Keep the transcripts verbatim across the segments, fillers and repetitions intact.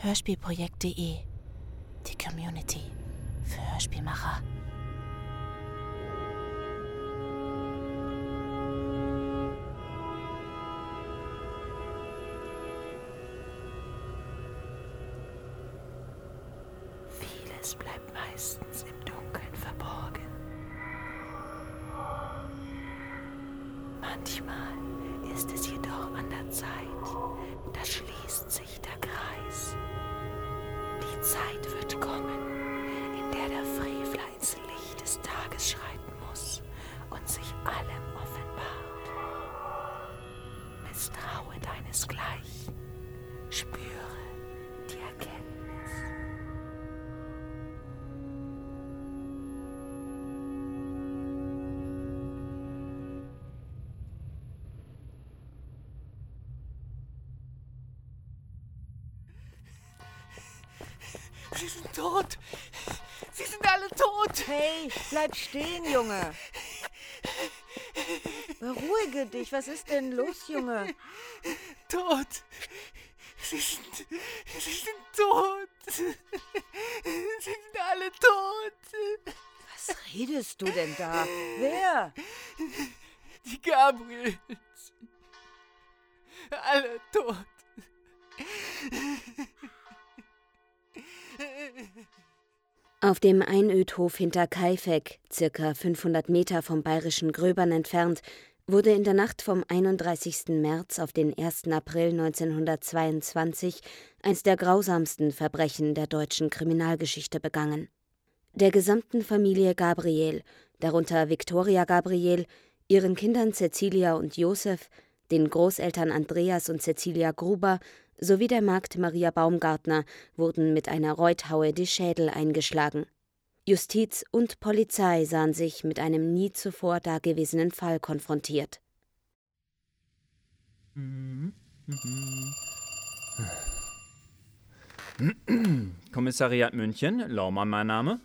hörspielprojekt punkt de. Die Community für Hörspielmacher. Vieles bleibt meistens im Dunkeln verborgen. Manchmal ist es jedoch an der Zeit, da schließt sich der Kreis. Die Zeit wird kommen, in der der Frevler ins Licht des Tages schreiten muss und sich allem offenbart. Misstraue deinesgleichen, spüre die Erkenntnis. Sie sind tot! Sie sind alle tot! Hey, bleib stehen, Junge! Beruhige dich, was ist denn los, Junge? Tot! Sie sind, sie sind tot! Sie sind alle tot! Was redest du denn da? Wer? Die Gabriels! Alle tot! Auf dem Einödhof hinter Kaifeck, circa fünfhundert Meter vom bayerischen Gröbern entfernt, wurde in der Nacht vom einunddreißigsten März auf den ersten April neunzehnhundertzweiundzwanzig eines der grausamsten Verbrechen der deutschen Kriminalgeschichte begangen. Der gesamten Familie Gabriel, darunter Viktoria Gabriel, ihren Kindern Cäcilia und Josef, den Großeltern Andreas und Cäcilia Gruber sowie der Magd Maria Baumgartner wurden mit einer Reuthaue die Schädel eingeschlagen. Justiz und Polizei sahen sich mit einem nie zuvor dagewesenen Fall konfrontiert. Kommissariat München, Laumann mein Name.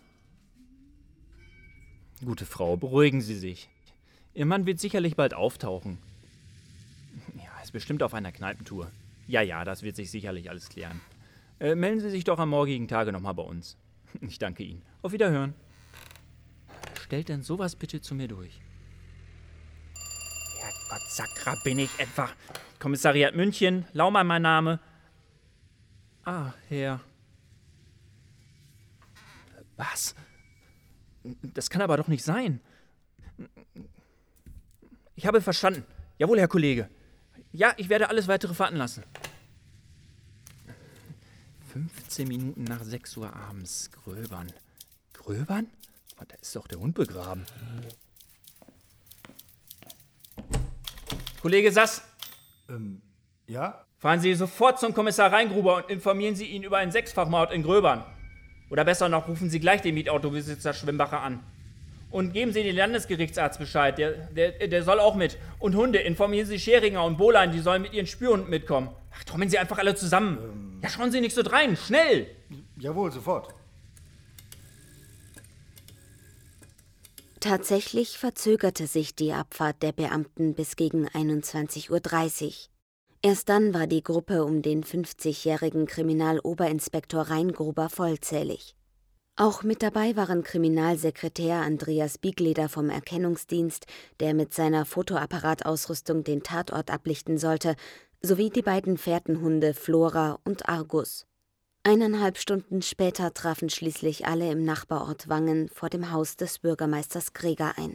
Gute Frau, beruhigen Sie sich. Ihr Mann wird sicherlich bald auftauchen. Ja, ist bestimmt auf einer Kneipentour. Ja, ja, das wird sich sicherlich alles klären. Äh, melden Sie sich doch am morgigen Tage nochmal bei uns. Ich danke Ihnen. Auf Wiederhören. Stellt denn sowas bitte zu mir durch? Herrgott, Sakra, bin ich etwa... Kommissariat München, Laumann mein Name. Ah, Herr... Was? Das kann aber doch nicht sein. Ich habe verstanden. Jawohl, Herr Kollege. Ja, ich werde alles Weitere warten lassen. fünfzehn Minuten nach sechs Uhr abends. Gröbern. Gröbern? Oh, da ist doch der Hund begraben. Kollege Sass. Ähm, ja? Fahren Sie sofort zum Kommissar Reingruber und informieren Sie ihn über einen Sechsfachmord in Gröbern. Oder besser noch, rufen Sie gleich den Mietautobesitzer Schwimbacher an. Und geben Sie den Landesgerichtsarzt Bescheid, der, der, der soll auch mit. Und Hunde, informieren Sie Scheringer und Bohlein, die sollen mit ihren Spürhunden mitkommen. Ach, trommeln Sie einfach alle zusammen. Ähm. Ja, schauen Sie nicht so drein, schnell! Jawohl, sofort. Tatsächlich verzögerte sich die Abfahrt der Beamten bis gegen einundzwanzig Uhr dreißig. Erst dann war die Gruppe um den fünfzigjährigen Kriminaloberinspektor Reingruber vollzählig. Auch mit dabei waren Kriminalsekretär Andreas Biegleder vom Erkennungsdienst, der mit seiner Fotoapparatausrüstung den Tatort ablichten sollte, sowie die beiden Fährtenhunde Flora und Argus. Eineinhalb Stunden später trafen schließlich alle im Nachbarort Wangen vor dem Haus des Bürgermeisters Greger ein.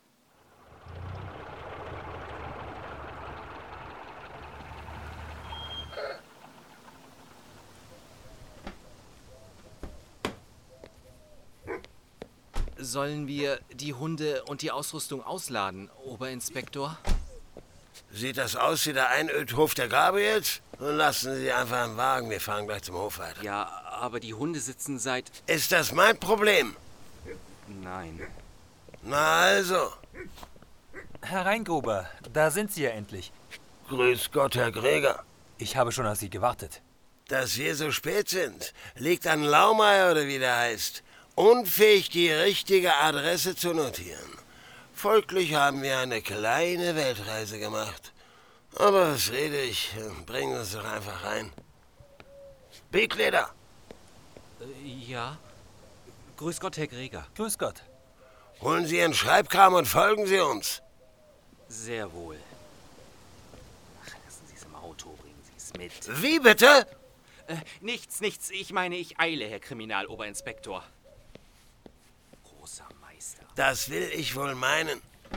Sollen wir die Hunde und die Ausrüstung ausladen, Oberinspektor? Sieht das aus wie der Einödhof der Gabriels? Nun lassen Sie einfach im Wagen, wir fahren gleich zum Hof weiter. Ja, aber die Hunde sitzen seit... Ist das mein Problem? Nein. Na also. Herr Reingruber, da sind Sie ja endlich. Grüß Gott, Herr Greger. Ich habe schon auf Sie gewartet. Dass wir so spät sind, liegt an Laumeier oder wie der heißt. Unfähig, die richtige Adresse zu notieren. Folglich haben wir eine kleine Weltreise gemacht. Aber was rede ich? Bringen Sie uns doch einfach rein. Begleder! Äh, ja. Grüß Gott, Herr Greger. Grüß Gott. Holen Sie Ihren Schreibkram und folgen Sie uns. Sehr wohl. Ach, lassen Sie es im Auto, bringen Sie es mit. Wie bitte? Äh, nichts, nichts. Ich meine, ich eile, Herr Kriminaloberinspektor. Großer Meister. Das will ich wohl meinen.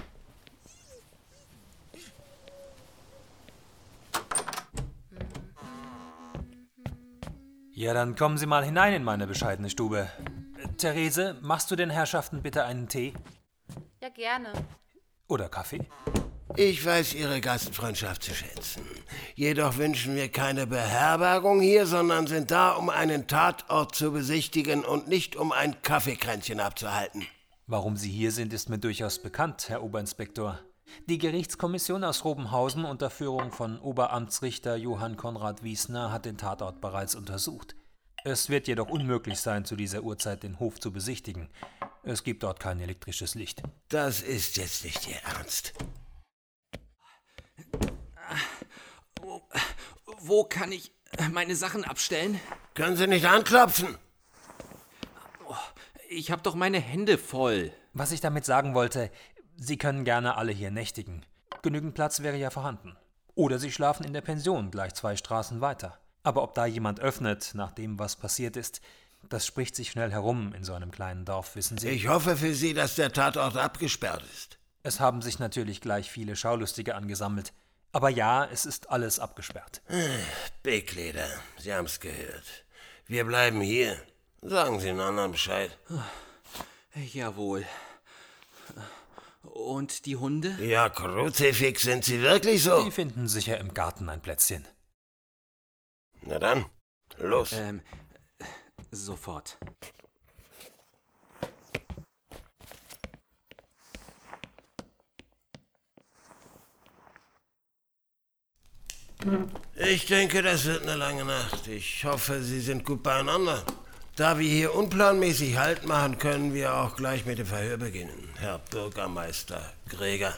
Ja, dann kommen Sie mal hinein in meine bescheidene Stube. Äh, Therese, machst du den Herrschaften bitte einen Tee? Ja, gerne. Oder Kaffee? Ich weiß Ihre Gastfreundschaft zu schätzen. Jedoch wünschen wir keine Beherbergung hier, sondern sind da, um einen Tatort zu besichtigen und nicht um ein Kaffeekränzchen abzuhalten. Warum Sie hier sind, ist mir durchaus bekannt, Herr Oberinspektor. Die Gerichtskommission aus Robenhausen unter Führung von Oberamtsrichter Johann Konrad Wiesner hat den Tatort bereits untersucht. Es wird jedoch unmöglich sein, zu dieser Uhrzeit den Hof zu besichtigen. Es gibt dort kein elektrisches Licht. Das ist jetzt nicht Ihr Ernst. Wo, wo kann ich meine Sachen abstellen? Können Sie nicht anklopfen? Ich habe doch meine Hände voll. Was ich damit sagen wollte, Sie können gerne alle hier nächtigen. Genügend Platz wäre ja vorhanden. Oder Sie schlafen in der Pension, gleich zwei Straßen weiter. Aber ob da jemand öffnet, nach dem, was passiert ist, das spricht sich schnell herum in so einem kleinen Dorf, wissen Sie. Ich hoffe für Sie, dass der Tatort abgesperrt ist. Es haben sich natürlich gleich viele Schaulustige angesammelt. Aber ja, es ist alles abgesperrt. Begleder, Sie haben's gehört. Wir bleiben hier. Sagen Sie den anderen Bescheid. Jawohl. Und die Hunde? Ja, Kruzifix, sind Sie wirklich so? Die finden sicher im Garten ein Plätzchen. Na dann, los. Ähm, sofort. Ich denke, das wird eine lange Nacht. Ich hoffe, Sie sind gut beieinander. Da wir hier unplanmäßig Halt machen, können wir auch gleich mit dem Verhör beginnen, Herr Bürgermeister Greger.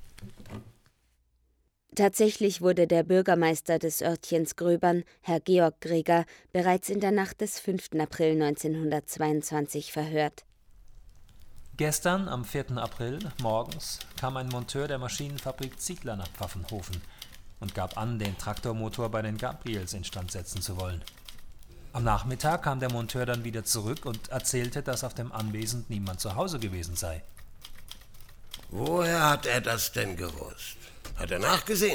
Tatsächlich wurde der Bürgermeister des Örtchens Gröbern, Herr Georg Greger, bereits in der Nacht des fünften April neunzehnhundertzweiundzwanzig verhört. Gestern, am vierten April, morgens, kam ein Monteur der Maschinenfabrik Ziegler nach Pfaffenhofen und gab an, den Traktormotor bei den Gabriels instand setzen zu wollen. Am Nachmittag kam der Monteur dann wieder zurück und erzählte, dass auf dem Anwesen niemand zu Hause gewesen sei. Woher hat er das denn gewusst? Hat er nachgesehen?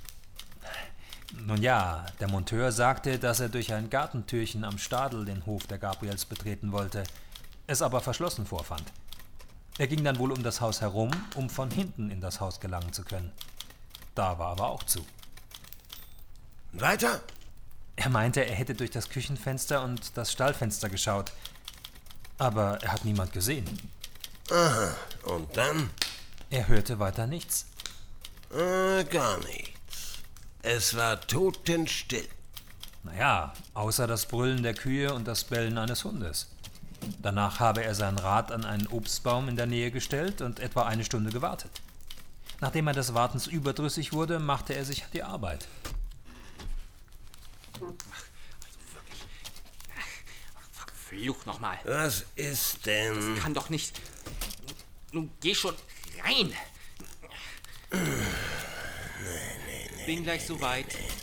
Nun ja, der Monteur sagte, dass er durch ein Gartentürchen am Stadel den Hof der Gabriels betreten wollte, es aber verschlossen vorfand. Er ging dann wohl um das Haus herum, um von hinten in das Haus gelangen zu können. Da war aber auch zu. Weiter? Er meinte, er hätte durch das Küchenfenster und das Stallfenster geschaut. Aber er hat niemand gesehen. Aha, und dann? Er hörte weiter nichts. Äh, gar nichts. Es war totenstill. Naja, außer das Brüllen der Kühe und das Bellen eines Hundes. Danach habe er sein Rad an einen Obstbaum in der Nähe gestellt und etwa eine Stunde gewartet. Nachdem er des Wartens überdrüssig wurde, machte er sich an die Arbeit. Also wirklich. Verflucht nochmal. Was ist denn? Das kann doch nicht. Nun geh schon rein. Nee, nee, nee. Bin gleich soweit.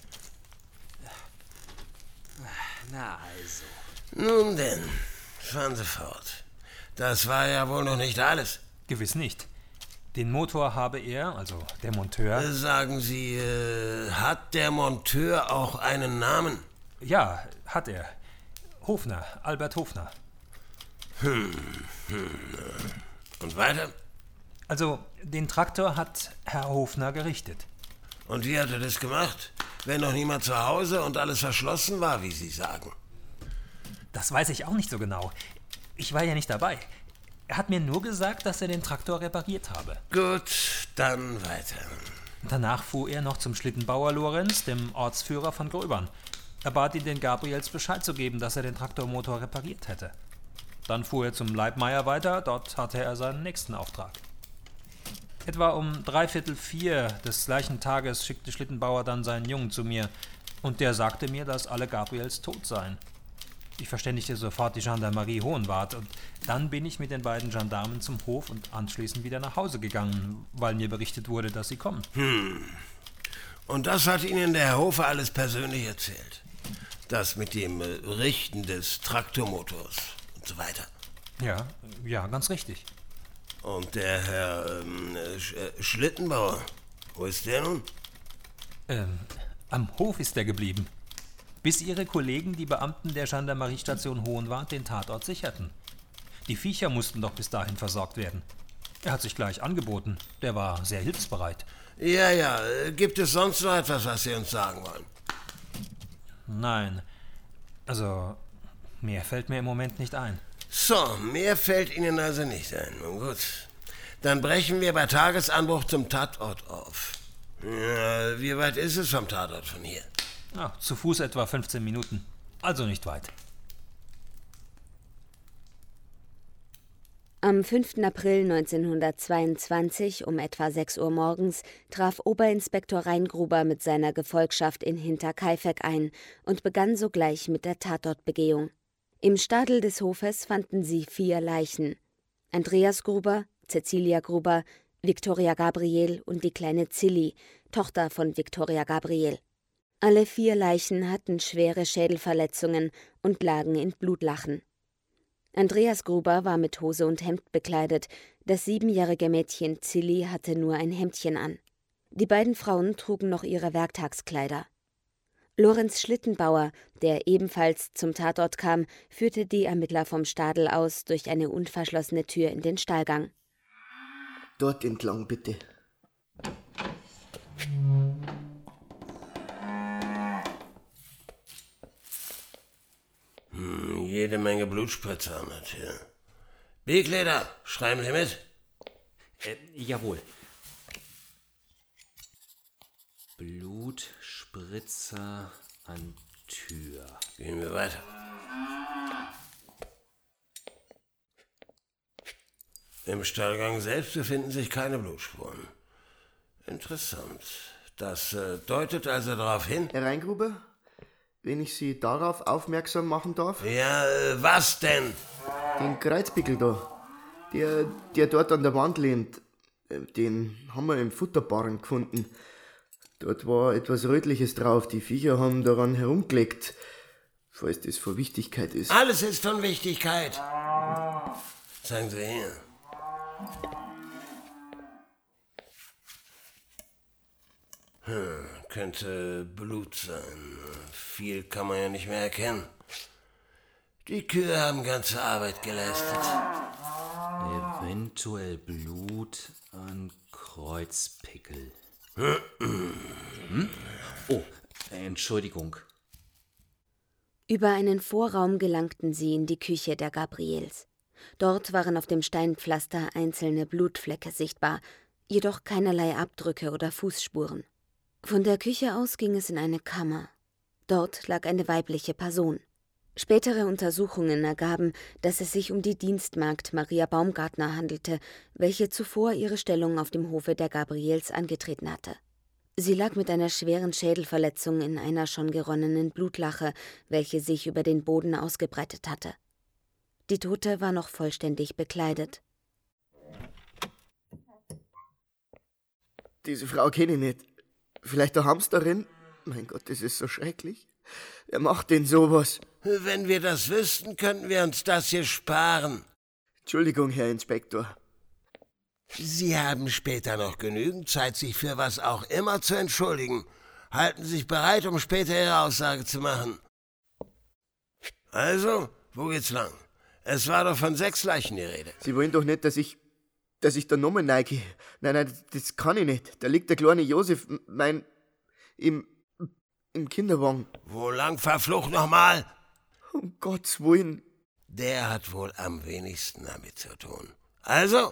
Na also. Nun denn, fahren Sie fort. Das war ja wohl noch nicht alles. Gewiss nicht. Den Motor habe er, also der Monteur... Sagen Sie, äh, hat der Monteur auch einen Namen? Ja, hat er. Hofner, Albert Hofner. Hm, hm. Und weiter? Also, den Traktor hat Herr Hofner gerichtet. Und wie hat er das gemacht? Wenn noch niemand zu Hause und alles verschlossen war, wie Sie sagen. Das weiß ich auch nicht so genau. Ich war ja nicht dabei. Er hat mir nur gesagt, dass er den Traktor repariert habe. Gut, dann weiter. Danach fuhr er noch zum Schlittenbauer Lorenz, dem Ortsführer von Gröbern. Er bat ihn, den Gabriels Bescheid zu geben, dass er den Traktormotor repariert hätte. Dann fuhr er zum Leibmeier weiter, dort hatte er seinen nächsten Auftrag. Etwa um dreiviertel vier des gleichen Tages schickte Schlittenbauer dann seinen Jungen zu mir und der sagte mir, dass alle Gabriels tot seien. Ich verständigte sofort die Gendarmerie Hohenwart und dann bin ich mit den beiden Gendarmen zum Hof und anschließend wieder nach Hause gegangen, weil mir berichtet wurde, dass sie kommen. Hm. Und das hat Ihnen der Herr Hofer alles persönlich erzählt? Das mit dem äh, Richten des Traktormotors und so weiter? Ja, ja, ganz richtig. Und der Herr ähm, Sch äh, Schlittenbauer, wo ist der nun? Ähm, am Hof ist er geblieben. Bis Ihre Kollegen, die Beamten der Gendarmeriestation Hohenwart, den Tatort sicherten. Die Viecher mussten doch bis dahin versorgt werden. Er hat sich gleich angeboten. Der war sehr hilfsbereit. Ja, ja. Gibt es sonst noch etwas, was Sie uns sagen wollen? Nein. Also, mehr fällt mir im Moment nicht ein. So, mehr fällt Ihnen also nicht ein. Nun gut. Dann brechen wir bei Tagesanbruch zum Tatort auf. Ja, wie weit ist es vom Tatort von hier? Ja, zu Fuß etwa fünfzehn Minuten. Also nicht weit. Am fünften April neunzehnhundertzweiundzwanzig um etwa sechs Uhr morgens traf Oberinspektor Reingruber mit seiner Gefolgschaft in Hinterkaifeck ein und begann sogleich mit der Tatortbegehung. Im Stadel des Hofes fanden sie vier Leichen. Andreas Gruber, Cäcilia Gruber, Viktoria Gabriel und die kleine Zilli, Tochter von Viktoria Gabriel. Alle vier Leichen hatten schwere Schädelverletzungen und lagen in Blutlachen. Andreas Gruber war mit Hose und Hemd bekleidet, das siebenjährige Mädchen Zilli hatte nur ein Hemdchen an. Die beiden Frauen trugen noch ihre Werktagskleider. Lorenz Schlittenbauer, der ebenfalls zum Tatort kam, führte die Ermittler vom Stadel aus durch eine unverschlossene Tür in den Stallgang. Dort entlang, bitte. Hm, jede Menge Blutspritzer an der Tür. Begleder, schreiben Sie mit? Äh, jawohl. Blutspritzer an Tür. Gehen wir weiter. Im Stallgang selbst befinden sich keine Blutspuren. Interessant. Das äh, deutet also darauf hin... Herr Reingruber, wenn ich Sie darauf aufmerksam machen darf? Ja, äh, was denn? Den Kreuzpickel da, der, der dort an der Wand lehnt, den haben wir im Futterbarren gefunden. Dort war etwas Rötliches drauf, die Viecher haben daran herumgelegt, falls das von Wichtigkeit ist. Alles ist von Wichtigkeit. Zeigen Sie her. Hm, könnte Blut sein. Viel kann man ja nicht mehr erkennen. Die Kühe haben ganze Arbeit geleistet. Eventuell Blut an Kreuzpickel. Hm? Oh, Entschuldigung. Über einen Vorraum gelangten sie in die Küche der Gabriels. Dort waren auf dem Steinpflaster einzelne Blutflecke sichtbar, jedoch keinerlei Abdrücke oder Fußspuren. Von der Küche aus ging es in eine Kammer. Dort lag eine weibliche Person. Spätere Untersuchungen ergaben, dass es sich um die Dienstmagd Maria Baumgartner handelte, welche zuvor ihre Stellung auf dem Hofe der Gabriels angetreten hatte. Sie lag mit einer schweren Schädelverletzung in einer schon geronnenen Blutlache, welche sich über den Boden ausgebreitet hatte. Die Tote war noch vollständig bekleidet. Diese Frau kenne ich nicht. Vielleicht der Hamsterin? Mein Gott, das ist so schrecklich. Wer macht denn sowas? Wenn wir das wüssten, könnten wir uns das hier sparen. Entschuldigung, Herr Inspektor. Sie haben später noch genügend Zeit, sich für was auch immer zu entschuldigen. Halten Sie sich bereit, um später Ihre Aussage zu machen. Also, wo geht's lang? Es war doch von sechs Leichen die Rede. Sie wollen doch nicht, dass ich, dass ich da nochmal neige. Nein, nein, das kann ich nicht. Da liegt der kleine Josef, mein, im, im Kinderwagen. Wo lang, verflucht nochmal? Um Gottes Willen. Der hat wohl am wenigsten damit zu tun. Also?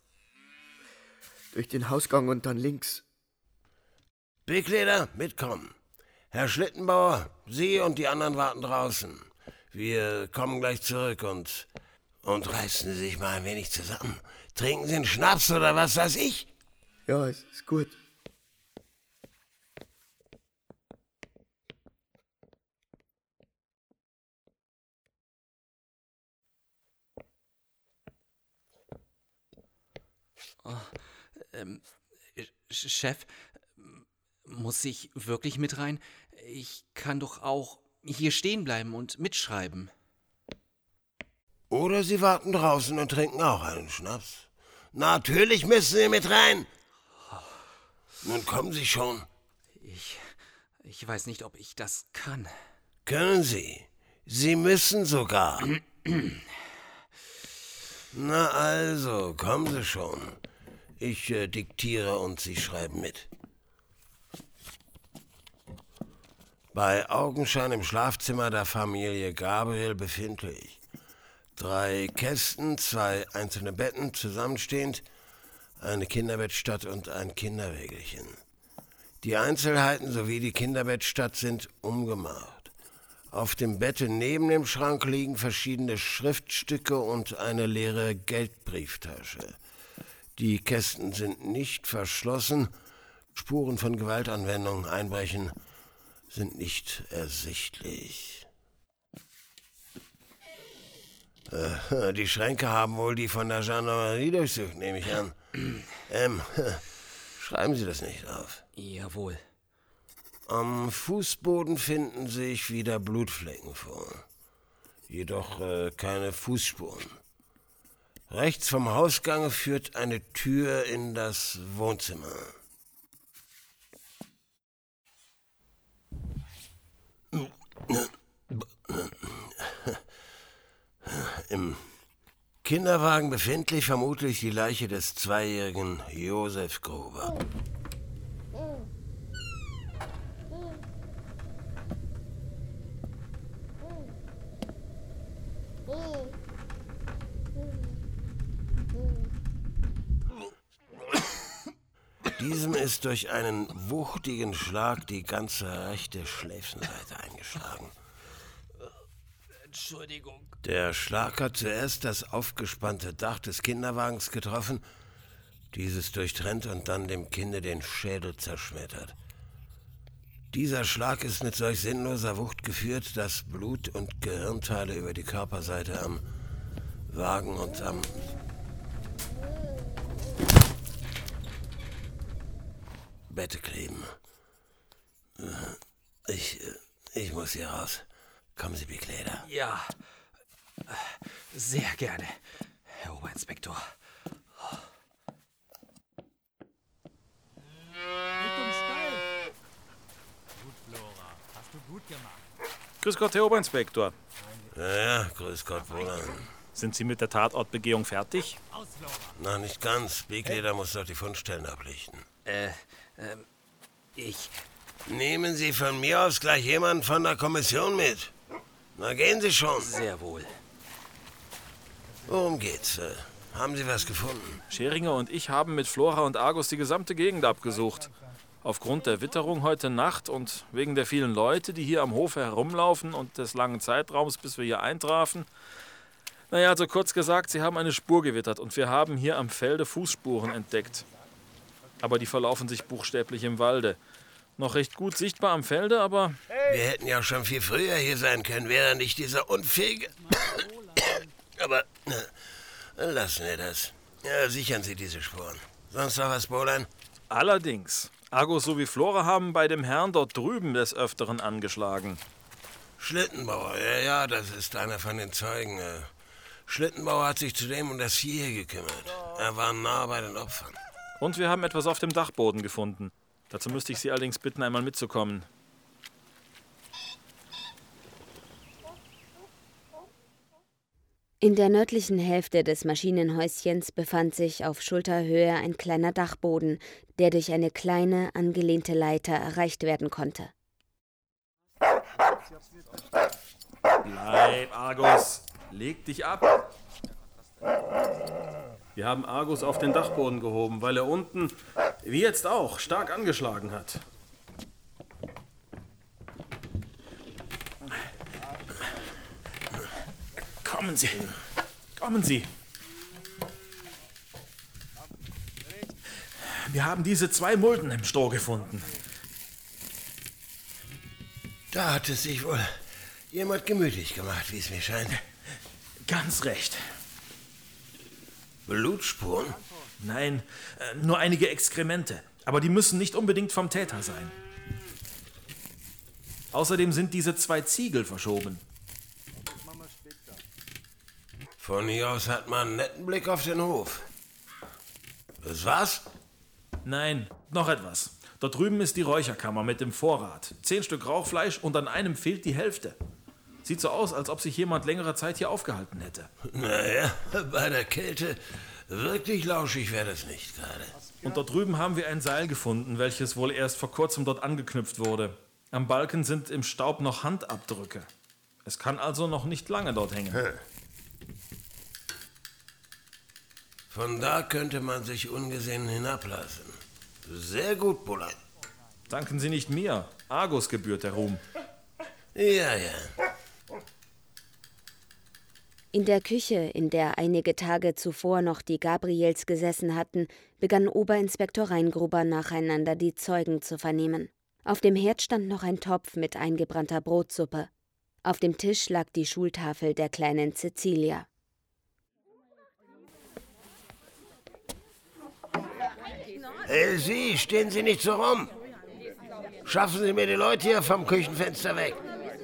Durch den Hausgang und dann links. Begleder, mitkommen. Herr Schlittenbauer, Sie und die anderen warten draußen. Wir kommen gleich zurück und... Und reißen Sie sich mal ein wenig zusammen. Trinken Sie einen Schnaps oder was weiß ich? Ja, es ist gut. Ähm, Chef, muss ich wirklich mit rein? Ich kann doch auch hier stehen bleiben und mitschreiben. Oder Sie warten draußen und trinken auch einen Schnaps. Natürlich müssen Sie mit rein. Nun kommen Sie schon. Ich, ich weiß nicht, ob ich das kann. Können Sie? Sie müssen sogar. Na also, kommen Sie schon. Ich äh, diktiere und Sie schreiben mit. Bei Augenschein im Schlafzimmer der Familie Gabriel befindlich. Drei Kästen, zwei einzelne Betten zusammenstehend, eine Kinderbettstatt und ein Kinderwägelchen. Die Einzelheiten sowie die Kinderbettstatt sind umgemauert. Auf dem Bette neben dem Schrank liegen verschiedene Schriftstücke und eine leere Geldbrieftasche. Die Kästen sind nicht verschlossen, Spuren von Gewaltanwendung, Einbrechen sind nicht ersichtlich. Äh, die Schränke haben wohl die von der Gendarmerie durchsucht, nehme ich an. Ähm, schreiben Sie das nicht auf. Jawohl. Am Fußboden finden sich wieder Blutflecken vor. Jedoch äh, keine Fußspuren. Rechts vom Hausgange führt eine Tür in das Wohnzimmer. Im Kinderwagen befindlich vermutlich die Leiche des zweijährigen Josef Gruber. Diesem ist durch einen wuchtigen Schlag die ganze rechte Schläfenseite eingeschlagen. Entschuldigung. Der Schlag hat zuerst das aufgespannte Dach des Kinderwagens getroffen, dieses durchtrennt und dann dem Kinde den Schädel zerschmettert. Dieser Schlag ist mit solch sinnloser Wucht geführt, dass Blut und Gehirnteile über die Körperseite am Wagen und am Bette kleben. Ich, ich muss hier raus. Kommen Sie, Bekleider. Ja, sehr gerne, Herr Oberinspektor. Richtung Stall. Gut, Flora. Hast du gut gemacht. Grüß Gott, Herr Oberinspektor. Ja, ja, grüß Gott, Wohlan. Sind Sie mit der Tatortbegehung fertig? Noch nicht ganz. Bekleider muss doch die Fundstellen ablichten. Äh, ähm, ich... Nehmen Sie von mir aus gleich jemanden von der Kommission mit. Na, gehen Sie schon. Sehr wohl. Worum geht's? Äh, haben Sie was gefunden? Scheringer und ich haben mit Flora und Argus die gesamte Gegend abgesucht. Aufgrund der Witterung heute Nacht und wegen der vielen Leute, die hier am Hofe herumlaufen und des langen Zeitraums, bis wir hier eintrafen. Naja, also kurz gesagt, sie haben eine Spur gewittert und wir haben hier am Felde Fußspuren entdeckt. Aber die verlaufen sich buchstäblich im Walde. Noch recht gut sichtbar am Felde, aber... Wir hätten ja schon viel früher hier sein können, wäre nicht dieser unfähige... aber na, lassen wir das. Ja, sichern Sie diese Spuren. Sonst noch was, Bohlan? Allerdings. Argus sowie Flora haben bei dem Herrn dort drüben des Öfteren angeschlagen. Schlittenbauer, ja, ja, das ist einer von den Zeugen. Schlittenbauer hat sich zudem um das Vieh hier gekümmert. Er war nah bei den Opfern. Und wir haben etwas auf dem Dachboden gefunden. Dazu müsste ich Sie allerdings bitten, einmal mitzukommen. In der nördlichen Hälfte des Maschinenhäuschens befand sich auf Schulterhöhe ein kleiner Dachboden, der durch eine kleine, angelehnte Leiter erreicht werden konnte. Bleib, Argus! Leg dich ab! Wir haben Argus auf den Dachboden gehoben, weil er unten, wie jetzt auch, stark angeschlagen hat. Kommen Sie! Kommen Sie! Wir haben diese zwei Mulden im Stroh gefunden. Da hat es sich wohl jemand gemütlich gemacht, wie es mir scheint. Ganz recht. Blutspuren? Nein, äh, nur einige Exkremente. Aber die müssen nicht unbedingt vom Täter sein. Außerdem sind diese zwei Ziegel verschoben. Von hier aus hat man einen netten Blick auf den Hof. Das war's? Nein, noch etwas. Dort drüben ist die Räucherkammer mit dem Vorrat. Zehn Stück Rauchfleisch und an einem fehlt die Hälfte. Sieht so aus, als ob sich jemand längere Zeit hier aufgehalten hätte. Naja, bei der Kälte wirklich lauschig wäre das nicht gerade. Und dort drüben haben wir ein Seil gefunden, welches wohl erst vor kurzem dort angeknüpft wurde. Am Balken sind im Staub noch Handabdrücke. Es kann also noch nicht lange dort hängen. Hm. Von da könnte man sich ungesehen hinablassen. Sehr gut, Bullard. Danken Sie nicht mir. Argus gebührt der Ruhm. Ja, ja. In der Küche, in der einige Tage zuvor noch die Gabriels gesessen hatten, begann Oberinspektor Reingruber nacheinander die Zeugen zu vernehmen. Auf dem Herd stand noch ein Topf mit eingebrannter Brotsuppe. Auf dem Tisch lag die Schultafel der kleinen Cecilia. Hey, Sie, stehen Sie nicht so rum. Schaffen Sie mir die Leute hier vom Küchenfenster weg.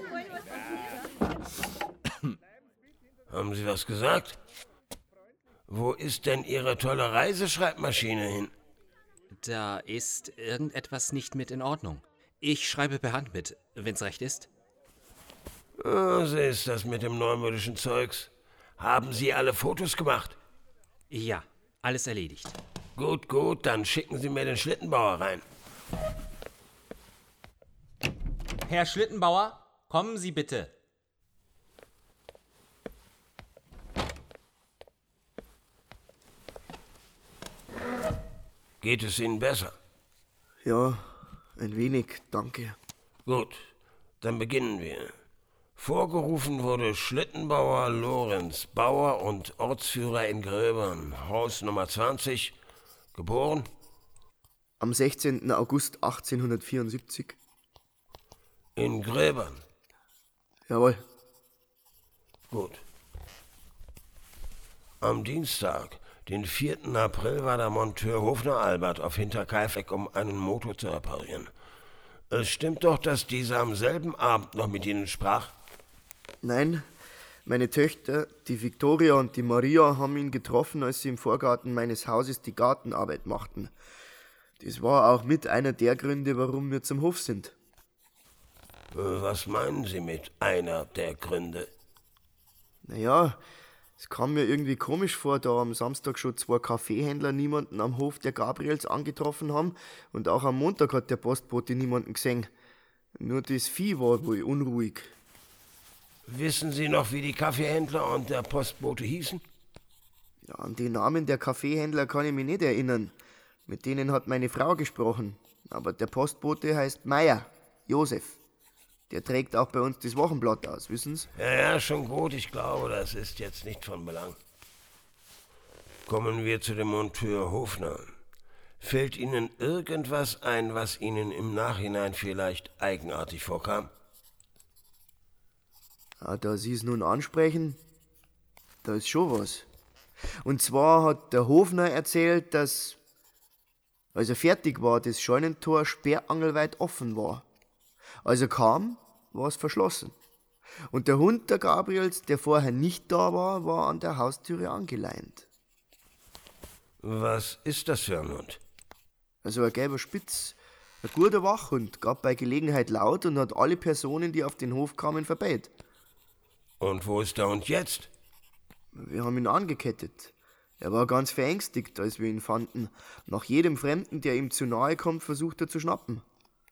Haben Sie was gesagt? Wo ist denn Ihre tolle Reiseschreibmaschine hin? Da ist irgendetwas nicht mit in Ordnung. Ich schreibe per Hand mit, wenn's recht ist. Oh, so ist das mit dem neumodischen Zeugs. Haben Sie alle Fotos gemacht? Ja, alles erledigt. Gut, gut, dann schicken Sie mir den Schlittenbauer rein. Herr Schlittenbauer, kommen Sie bitte. Geht es Ihnen besser? Ja, ein wenig, danke. Gut, dann beginnen wir. Vorgerufen wurde Schlittenbauer Lorenz Bauer und Ortsführer in Gröbern, Haus Nummer zwanzig, geboren? Am sechzehnten August achtzehnhundertvierundsiebzig. In Gröbern? Jawohl. Gut. Am Dienstag, den vierten April, war der Monteur Hofner Albert auf Hinterkaifeck, um einen Motor zu reparieren. Es stimmt doch, dass dieser am selben Abend noch mit Ihnen sprach? Nein, meine Töchter, die Viktoria und die Maria, haben ihn getroffen, als sie im Vorgarten meines Hauses die Gartenarbeit machten. Das war auch mit einer der Gründe, warum wir zum Hof sind. Was meinen Sie mit einer der Gründe? Naja, es kam mir irgendwie komisch vor, da am Samstag schon zwei Kaffeehändler niemanden am Hof der Gabriels angetroffen haben und auch am Montag hat der Postbote niemanden gesehen. Nur das Vieh war wohl unruhig. Wissen Sie noch, wie die Kaffeehändler und der Postbote hießen? Ja, an die Namen der Kaffeehändler kann ich mich nicht erinnern. Mit denen hat meine Frau gesprochen. Aber der Postbote heißt Meier, Josef. Der trägt auch bei uns das Wochenblatt aus, wissen Sie? Ja, ja, schon gut. Ich glaube, das ist jetzt nicht von Belang. Kommen wir zu dem Monteur Hofner. Fällt Ihnen irgendwas ein, was Ihnen im Nachhinein vielleicht eigenartig vorkam? Ja, da Sie es nun ansprechen, da ist schon was. Und zwar hat der Hofner erzählt, dass, als er fertig war, das Scheunentor sperrangelweit offen war. Als er kam, war es verschlossen. Und der Hund der Gabriels, der vorher nicht da war, war an der Haustüre angeleint. Was ist das für ein Hund? Also ein gelber Spitz, ein guter Wachhund, gab bei Gelegenheit laut und hat alle Personen, die auf den Hof kamen, verbellt. Und wo ist der Hund jetzt? Wir haben ihn angekettet. Er war ganz verängstigt, als wir ihn fanden. Nach jedem Fremden, der ihm zu nahe kommt, versucht er zu schnappen.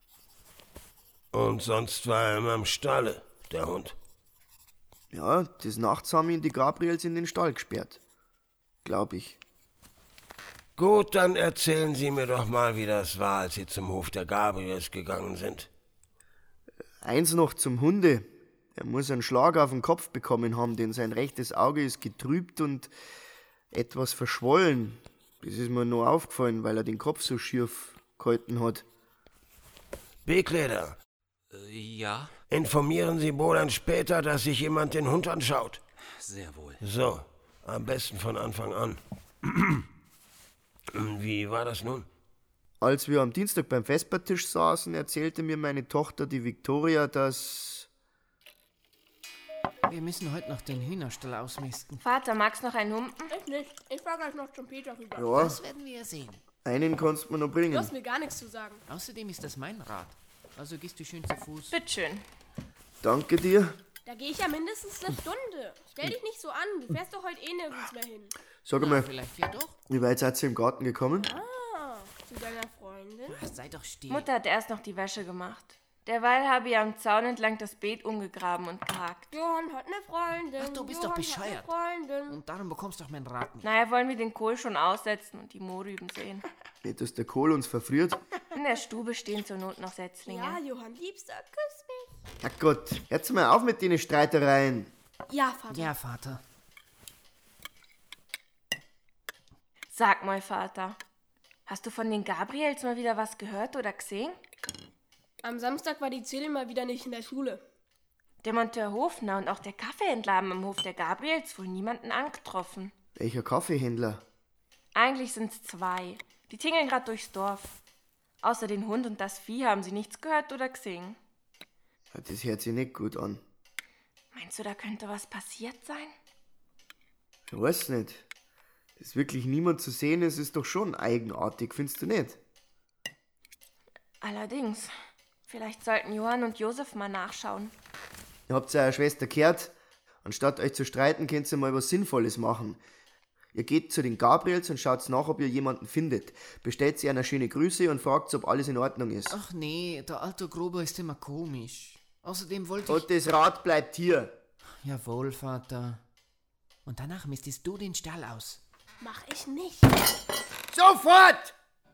Und sonst war er immer im Stalle, der Hund? Ja, des Nachts haben ihn die Gabriels in den Stall gesperrt. Glaub ich. Gut, dann erzählen Sie mir doch mal, wie das war, als Sie zum Hof der Gabriels gegangen sind. Eins noch zum Hunde. Er muss einen Schlag auf den Kopf bekommen haben, denn sein rechtes Auge ist getrübt und etwas verschwollen. Das ist mir nur aufgefallen, weil er den Kopf so schief gehalten hat. Begleder. Äh, ja? Informieren Sie Bolan später, dass sich jemand den Hund anschaut. Sehr wohl. So, am besten von Anfang an. Wie war das nun? Als wir am Dienstag beim Vespertisch saßen, erzählte mir meine Tochter, die Viktoria, dass... Wir müssen heute noch den Hühnerstall ausmisten. Vater, magst noch einen Humpen? Ich nicht. Ich fahr gleich noch zum Peter rüber. Ja. Das werden wir ja sehen. Einen kannst du mir noch Du bringen. hast mir gar nichts zu sagen. Außerdem ist das mein Rad. Also gehst du schön zu Fuß. Bitteschön. Danke dir. Da gehe ich ja mindestens eine Stunde. Stell dich nicht so an. Du fährst doch heute eh nirgends mehr hin. Sag Na, mal, vielleicht ja doch. wie weit seid ihr im Garten gekommen? Ah, zu deiner Freundin? Ach, sei doch still. Mutter hat erst noch die Wäsche gemacht. Derweil habe ich am Zaun entlang das Beet umgegraben und gehakt. Johann hat eine Freundin. Ach, du bist Johann doch bescheuert. Hat eine Freundin. Und darum bekommst du auch mein Rad nicht. Naja, wollen wir den Kohl schon aussetzen und die Mohrrüben sehen. Nicht, dass der Kohl uns verfriert. In der Stube stehen zur Not noch Setzlinge. Ja, Johann, Liebster, küss mich. Ach Gott, hört mal auf mit den Streitereien. Ja, Vater. Ja, Vater. Sag mal, Vater, hast du von den Gabriels mal wieder was gehört oder gesehen? Am Samstag war die Celie mal wieder nicht in der Schule. Der Monteur Hofner und auch der Kaffeehändler haben im Hof der Gabriels wohl niemanden angetroffen. Welcher Kaffeehändler? Eigentlich sind's zwei. Die tingeln grad durchs Dorf. Außer den Hund und das Vieh haben sie nichts gehört oder gesehen. Ja, das hört sich nicht gut an. Meinst du, da könnte was passiert sein? Ich weiß nicht. Dass wirklich niemand zu sehen ist, ist doch schon eigenartig, findest du nicht? Allerdings. Vielleicht sollten Johann und Josef mal nachschauen. Ihr habt ja eure Schwester gehört. Anstatt euch zu streiten, könnt ihr mal was Sinnvolles machen. Ihr geht zu den Gabriels und schaut nach, ob ihr jemanden findet. Bestellt sie einer schöne Grüße und fragt, ob alles in Ordnung ist. Ach nee, der alte Gruber ist immer komisch. Außerdem wollte ich... Und das Rad bleibt hier. Jawohl, Vater. Und danach mistest du den Stall aus. Mach ich nicht. Sofort!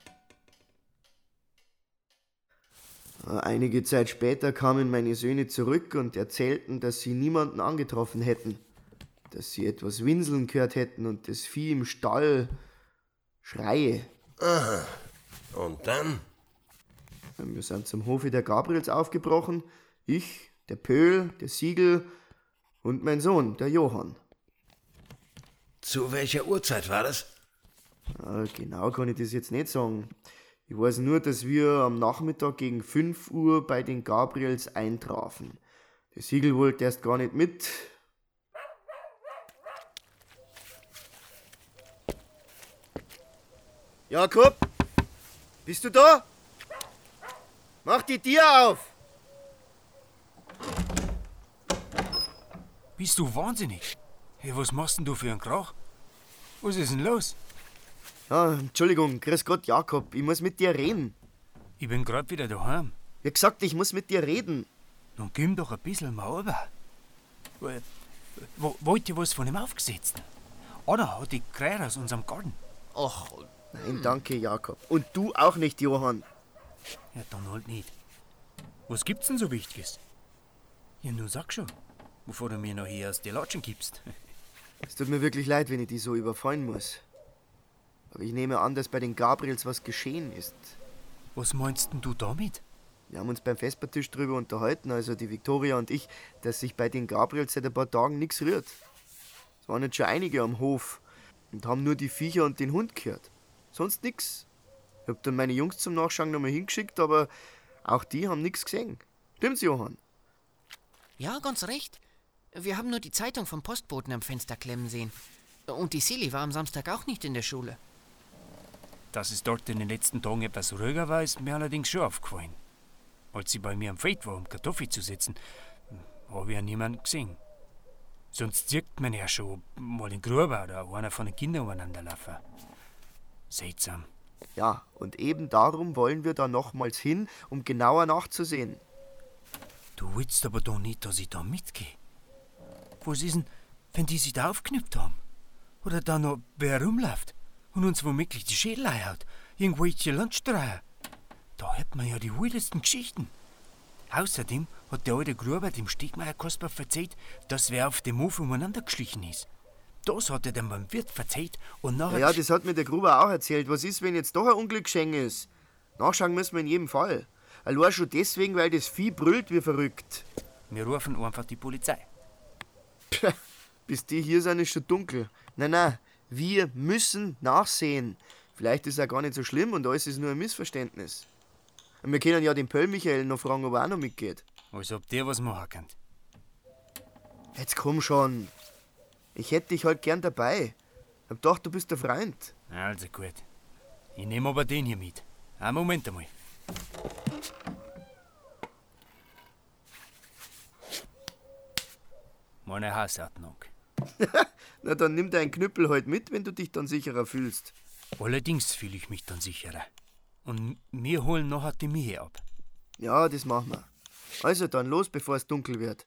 Einige Zeit später kamen meine Söhne zurück und erzählten, dass sie niemanden angetroffen hätten. Dass sie etwas winseln gehört hätten und das Vieh im Stall schreie. Aha. Und dann? Wir sind zum Hofe der Gabriels aufgebrochen. Ich, der Pöhl, der Siegel und mein Sohn, der Johann. Zu welcher Uhrzeit war das? Ja, genau kann ich das jetzt nicht sagen. Ich weiß nur, dass wir am Nachmittag gegen fünf Uhr bei den Gabriels eintrafen. Der Siegel wollte erst gar nicht mit. Jakob, bist du da? Mach die Tür auf! Bist du wahnsinnig? Hey, was machst denn du für einen Krach? Was ist denn los? Ja, Entschuldigung, grüß Gott, Jakob, ich muss mit dir reden. Ich bin grad wieder daheim. Wie gesagt, ich muss mit dir reden. Dann komm doch ein bisschen mal rüber. Wollt ihr was von ihm aufgesetzt? Oder hat die Krähe aus unserem Garten? Ach, nein, danke, Jakob. Und du auch nicht, Johann. Ja, dann halt nicht. Was gibt's denn so Wichtiges? Ja, nun sag schon, bevor du mir noch hier aus der Latschen gibst. Es tut mir wirklich leid, wenn ich dich so überfallen muss. Aber ich nehme an, dass bei den Gabriels was geschehen ist. Was meinst denn du damit? Wir haben uns beim Vespertisch drüber unterhalten, also die Viktoria und ich, dass sich bei den Gabriels seit ein paar Tagen nichts rührt. Es waren jetzt schon einige am Hof und haben nur die Viecher und den Hund gehört. Sonst nix. Ich hab dann meine Jungs zum Nachschauen nochmal hingeschickt, aber auch die haben nichts gesehen. Stimmt's, Johann? Ja, ganz recht. Wir haben nur die Zeitung vom Postboten am Fenster klemmen sehen. Und die Silly war am Samstag auch nicht in der Schule. Dass es dort in den letzten Tagen etwas ruhiger war, ist mir allerdings schon aufgefallen. Als sie bei mir am Feld war, um Kartoffeln zu setzen, habe ich ja niemanden gesehen. Sonst sieht man ja schon mal den Gruber oder einer von den Kindern umeinander laufen. Seltsam. Ja, und eben darum wollen wir da nochmals hin, um genauer nachzusehen. Du willst aber doch nicht, dass ich da mitgehe. Was ist denn, wenn die sich da aufgeknüpft haben? Oder da noch wer rumläuft und uns womöglich die Schädel einhaut? Irgendwelche Landstreier. Da hört man ja die wildesten Geschichten. Außerdem hat der alte Gruber dem Stegmeier Kasper erzählt, dass wer auf dem Hof umeinander geschlichen ist. Das hat er dann beim Wirt erzählt und nachher... Ja, das hat mir der Gruber auch erzählt. Was ist, wenn jetzt doch ein Unglück geschehen ist? Nachschauen müssen wir in jedem Fall. Allein schon deswegen, weil das Vieh brüllt wie verrückt. Wir rufen einfach die Polizei. Bis die hier sind, ist schon dunkel. Nein, nein, wir müssen nachsehen. Vielleicht ist es auch gar nicht so schlimm und alles ist nur ein Missverständnis. Und wir können ja den Pöll Michael noch fragen, ob er auch noch mitgeht. Als ob der was machen kann. Jetzt komm schon. Ich hätte dich halt gern dabei. Hab gedacht, du bist der Freund. Also gut. Ich nehme aber den hier mit. Einen Moment einmal. Meine Hausordnung. Na, dann nimm deinen Knüppel halt mit, wenn du dich dann sicherer fühlst. Allerdings fühle ich mich dann sicherer. Und wir holen nachher die Miche ab. Ja, das machen wir. Also dann los, bevor es dunkel wird.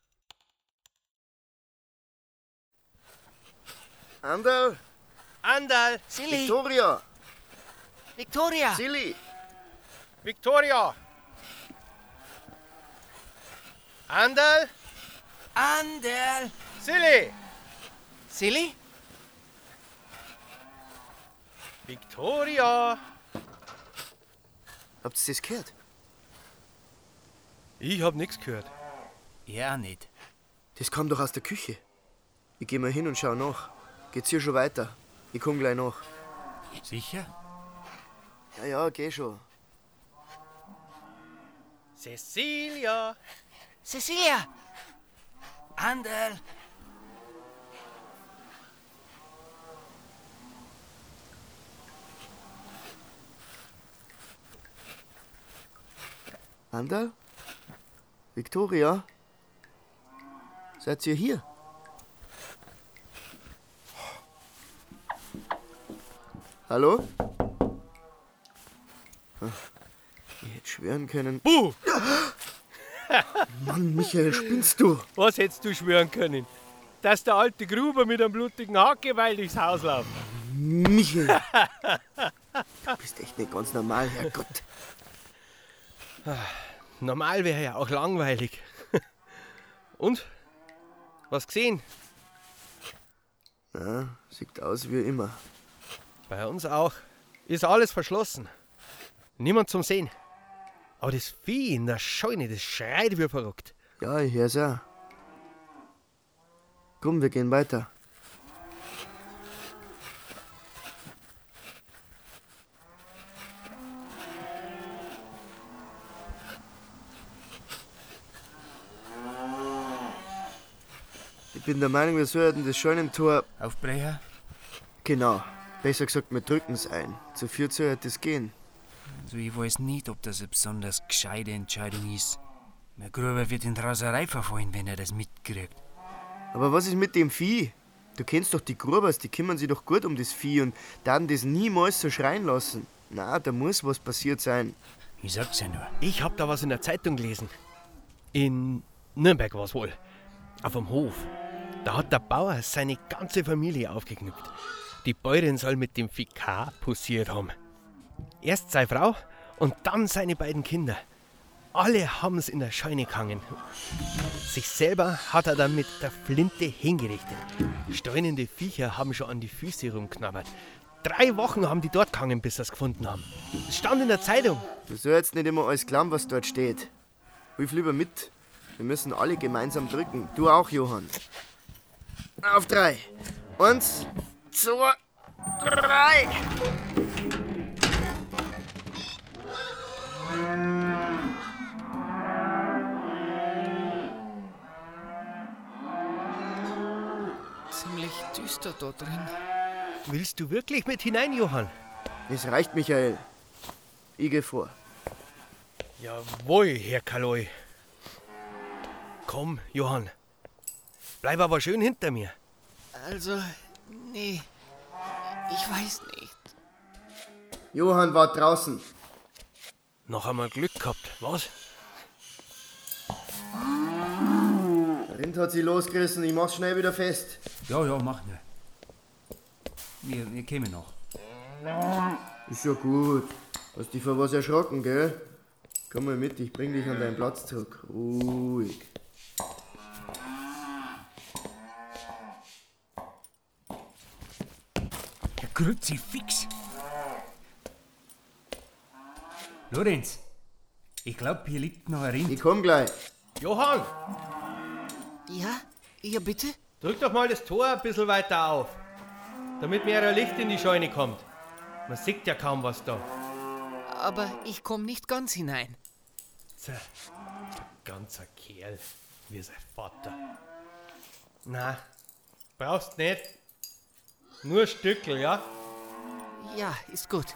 Anderl! Anderl! Silly! Victoria! Victoria! Silly! Victoria! Anderl! Anderl! Silly! Silly? Victoria! Habt ihr das gehört? Ich hab nichts gehört. Ja, nicht. Das kam doch aus der Küche. Ich geh mal hin und schau nach. Geht's hier schon weiter? Ich komm gleich nach. Sicher? Ja, ja, geh schon. Cecilia! Cecilia! Anderl! Anderl? Victoria? Seid ihr hier? Hallo? Ich hätte schwören können. Buh! Mann, Michael, spinnst du? Was hättest du schwören können? Dass der alte Gruber mit einem blutigen Hakebeil durchs Haus läuft. Michael! Du bist echt nicht ganz normal, Herrgott. Normal wäre ja auch langweilig. Und? Was gesehen? Ja, sieht aus wie immer. Bei uns auch. Ist alles verschlossen. Niemand zum Sehen. Aber das Vieh in der Scheune, das schreit wie verrückt. Ja, ich hör's auch. Komm, wir gehen weiter. Ich bin der Meinung, wir sollten das Scheunentor aufbrechen. Genau. Besser gesagt, wir drücken es ein. Zu viel sollte es gehen. Also ich weiß nicht, ob das eine besonders gescheite Entscheidung ist. Der Gruber wird in die Raserei verfallen, wenn er das mitkriegt. Aber was ist mit dem Vieh? Du kennst doch die Grubers, die kümmern sich doch gut um das Vieh und dann das niemals so schreien lassen. Na, da muss was passiert sein. Ich sag's ja nur. Ich hab da was in der Zeitung gelesen. In Nürnberg war's wohl. Auf dem Hof. Da hat der Bauer seine ganze Familie aufgeknüpft. Die Bäuerin soll mit dem Vikar posiert haben. Erst seine Frau und dann seine beiden Kinder. Alle haben's in der Scheune gehangen. Sich selber hat er dann mit der Flinte hingerichtet. Streunende Viecher haben schon an die Füße rumknabbert. Drei Wochen haben die dort gehangen, bis sie es gefunden haben. Es stand in der Zeitung. Du sollst nicht immer alles glauben, was dort steht. Hilf lieber mit. Wir müssen alle gemeinsam drücken. Du auch, Johann. Auf drei. Eins, zwei, drei. Ziemlich düster dort drin. Willst du wirklich mit hinein, Johann? Es reicht, Michael. Ich geh vor. Jawohl, Herr Kaloi. Komm, Johann. Bleib aber schön hinter mir. Also, nee. Ich weiß nicht. Johann war draußen. Noch einmal Glück gehabt, was? Der Rind hat sie losgerissen. Ich mach's schnell wieder fest. Ja, ja, mach nur. Wir, wir kämen noch. Ist ja gut. Hast dich vor was erschrocken, gell? Komm mal mit, ich bring dich an deinen Platz zurück. Ruhig. Der Kruzifix. Lorenz, ich glaub, hier liegt noch ein Rind. Ich komm gleich. Johann, Ja? Ja, bitte? drück doch mal das Tor ein bisschen weiter auf, damit mehr Licht in die Scheune kommt. Man sieht ja kaum was da. Aber ich komm nicht ganz hinein. So, ein ganzer Kerl wie sein Vater. Na, brauchst nicht. Nur ein Stückel, ja? Ja, ist gut.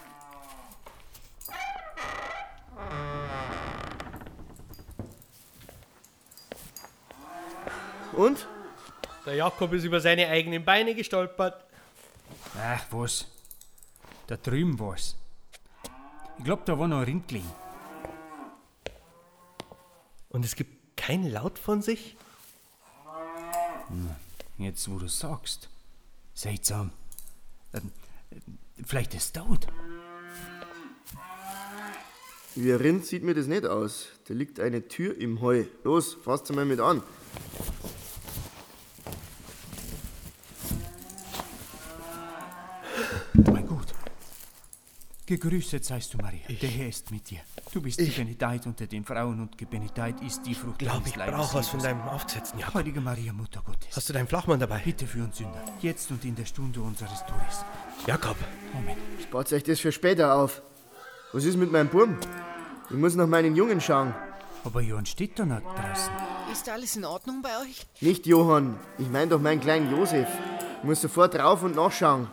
Und? Der Jakob ist über seine eigenen Beine gestolpert. Ach, was? Da drüben war's. Ich glaub, da war noch ein Rindling. Und es gibt kein Laut von sich? Hm, jetzt, wo du sagst. Seltsam. Ähm, vielleicht ist es tot. Wie ein Rind sieht mir das nicht aus. Da liegt eine Tür im Heu. Los, fasst mal mit an. Mein Gott. Gegrüßet seist du, Maria. Ich, Der Herr ist mit dir. Du bist ich, gebenedeit unter den Frauen und gebenedeit ist die Frucht glaub, deines Leibes. Ich brauche was von deinem Aufsetzen, Jakob. Heilige Maria, Mutter Gottes. Hast du deinen Flachmann dabei? Bitte für uns Sünder, jetzt und in der Stunde unseres Todes. Jakob. Amen. Spart euch das für später auf. Was ist mit meinem Burm? Ich muss nach meinen Jungen schauen. Aber Johann steht da noch draußen. Ist alles in Ordnung bei euch? Nicht Johann. Ich mein doch meinen kleinen Josef. Ich muss sofort rauf und nachschauen.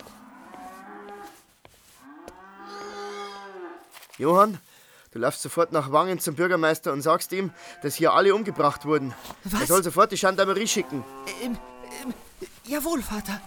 Johann, du laufst sofort nach Wangen zum Bürgermeister und sagst ihm, dass hier alle umgebracht wurden. Was? Er soll sofort die Gendarmerie schicken. Ähm, ähm, jawohl, Vater.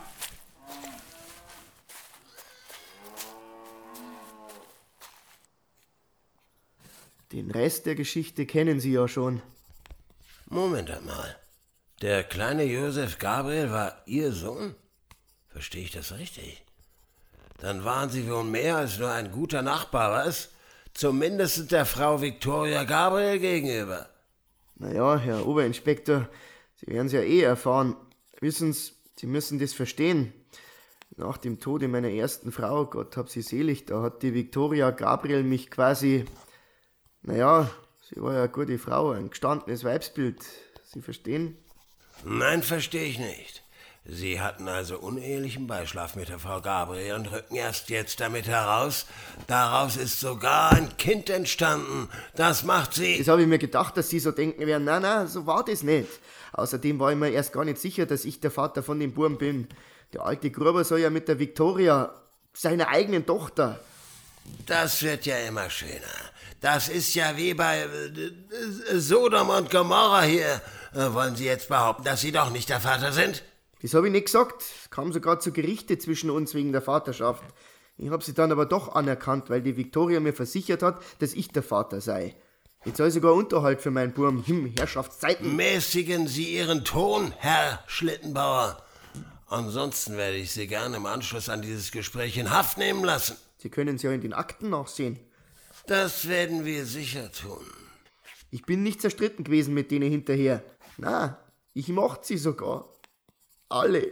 Den Rest der Geschichte kennen Sie ja schon. Moment einmal. Der kleine Josef Gabriel war Ihr Sohn? Verstehe ich das richtig? Dann waren Sie wohl mehr als nur ein guter Nachbar, was? Zumindest der Frau Victoria Gabriel gegenüber. Naja, Herr Oberinspektor, Sie werden es ja eh erfahren. Wissen Sie, Sie müssen das verstehen. Nach dem Tode meiner ersten Frau, Gott hab sie selig, da hat die Victoria Gabriel mich quasi... Naja, sie war ja eine gute Frau, ein gestandenes Weibsbild. Sie verstehen? Nein, verstehe ich nicht. Sie hatten also unehelichen Beischlaf mit der Frau Gabriel und rücken erst jetzt damit heraus. Daraus ist sogar ein Kind entstanden. Das macht Sie... Das habe ich mir gedacht, dass Sie so denken werden. Nein, nein, so war das nicht. Außerdem war ich mir erst gar nicht sicher, dass ich der Vater von dem Buben bin. Der alte Gruber soll ja mit der Victoria, seiner eigenen Tochter... Das wird ja immer schöner. Das ist ja wie bei äh, Sodom und Gomorra hier. Äh, wollen Sie jetzt behaupten, dass Sie doch nicht der Vater sind? Das habe ich nicht gesagt. Es kam sogar zu Gerichte zwischen uns wegen der Vaterschaft. Ich habe sie dann aber doch anerkannt, weil die Victoria mir versichert hat, dass ich der Vater sei. Jetzt soll sogar Unterhalt für meinen Burm. Hm, Herrschaftszeiten. Mäßigen Sie Ihren Ton, Herr Schlittenbauer. Ansonsten werde ich Sie gerne im Anschluss an dieses Gespräch in Haft nehmen lassen. Sie können es ja in den Akten nachsehen. Das werden wir sicher tun. Ich bin nicht zerstritten gewesen mit denen hinterher. Na, ich mochte sie sogar. Alle.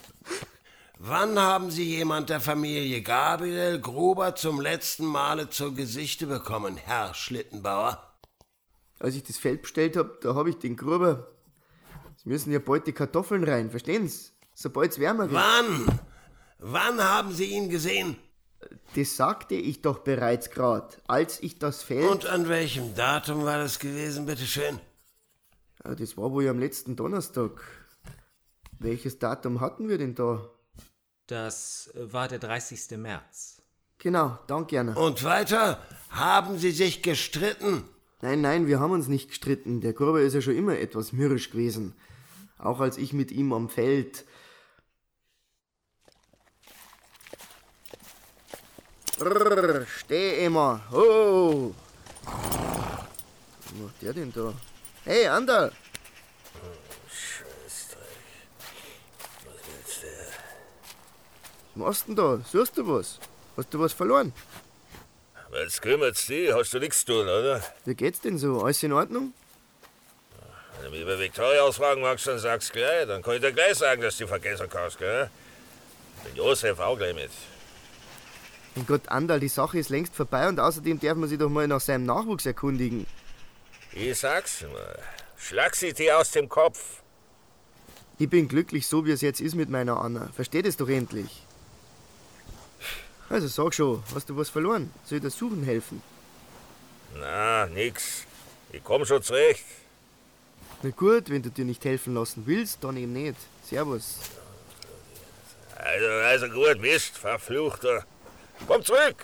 Wann haben Sie jemand der Familie Gabriel Gruber zum letzten Male zu Gesichte bekommen, Herr Schlittenbauer? Als ich das Feld bestellt habe, da habe ich den Gruber... Es müssen ja bald die Kartoffeln rein, verstehen Sie? Sobald es wärmer wird. Wann? Wann haben Sie ihn gesehen? Das sagte ich doch bereits gerade, als ich das Feld... Und an welchem Datum war das gewesen, bitteschön? Ja, das war wohl am letzten Donnerstag. Welches Datum hatten wir denn da? Das war der dreißigste März. Genau, danke, Anna. Und weiter? Haben Sie sich gestritten? Nein, nein, wir haben uns nicht gestritten. Der Gruber ist ja schon immer etwas mürrisch gewesen. Auch als ich mit ihm am Feld... Brrr, steh immer. Oh. Was macht der denn da? Hey, Anderl. Scheißdreck. Was willst du? Was machst du denn da? Suchst du was? Hast du was verloren? Was kümmert's dich? Hast du nichts zu tun, oder? Wie geht's denn so? Alles in Ordnung? Wenn du mich über Victoria ausfragen magst, dann sag's gleich. Dann kann ich dir gleich sagen, dass du die vergessen kannst, gell? Den Josef auch gleich mit. Mein Gott, Anderl, die Sache ist längst vorbei und außerdem darf man sich doch mal nach seinem Nachwuchs erkundigen. Ich sag's mal. Schlag sie dir aus dem Kopf. Ich bin glücklich, so wie es jetzt ist mit meiner Anna. Versteht es doch endlich. Also sag schon, hast du was verloren? Soll ich dir suchen helfen? Na, nix. Ich komm schon zurecht. Na gut, wenn du dir nicht helfen lassen willst, dann eben nicht. Servus. Also, also gut, Mist, verfluchter. Komm zurück!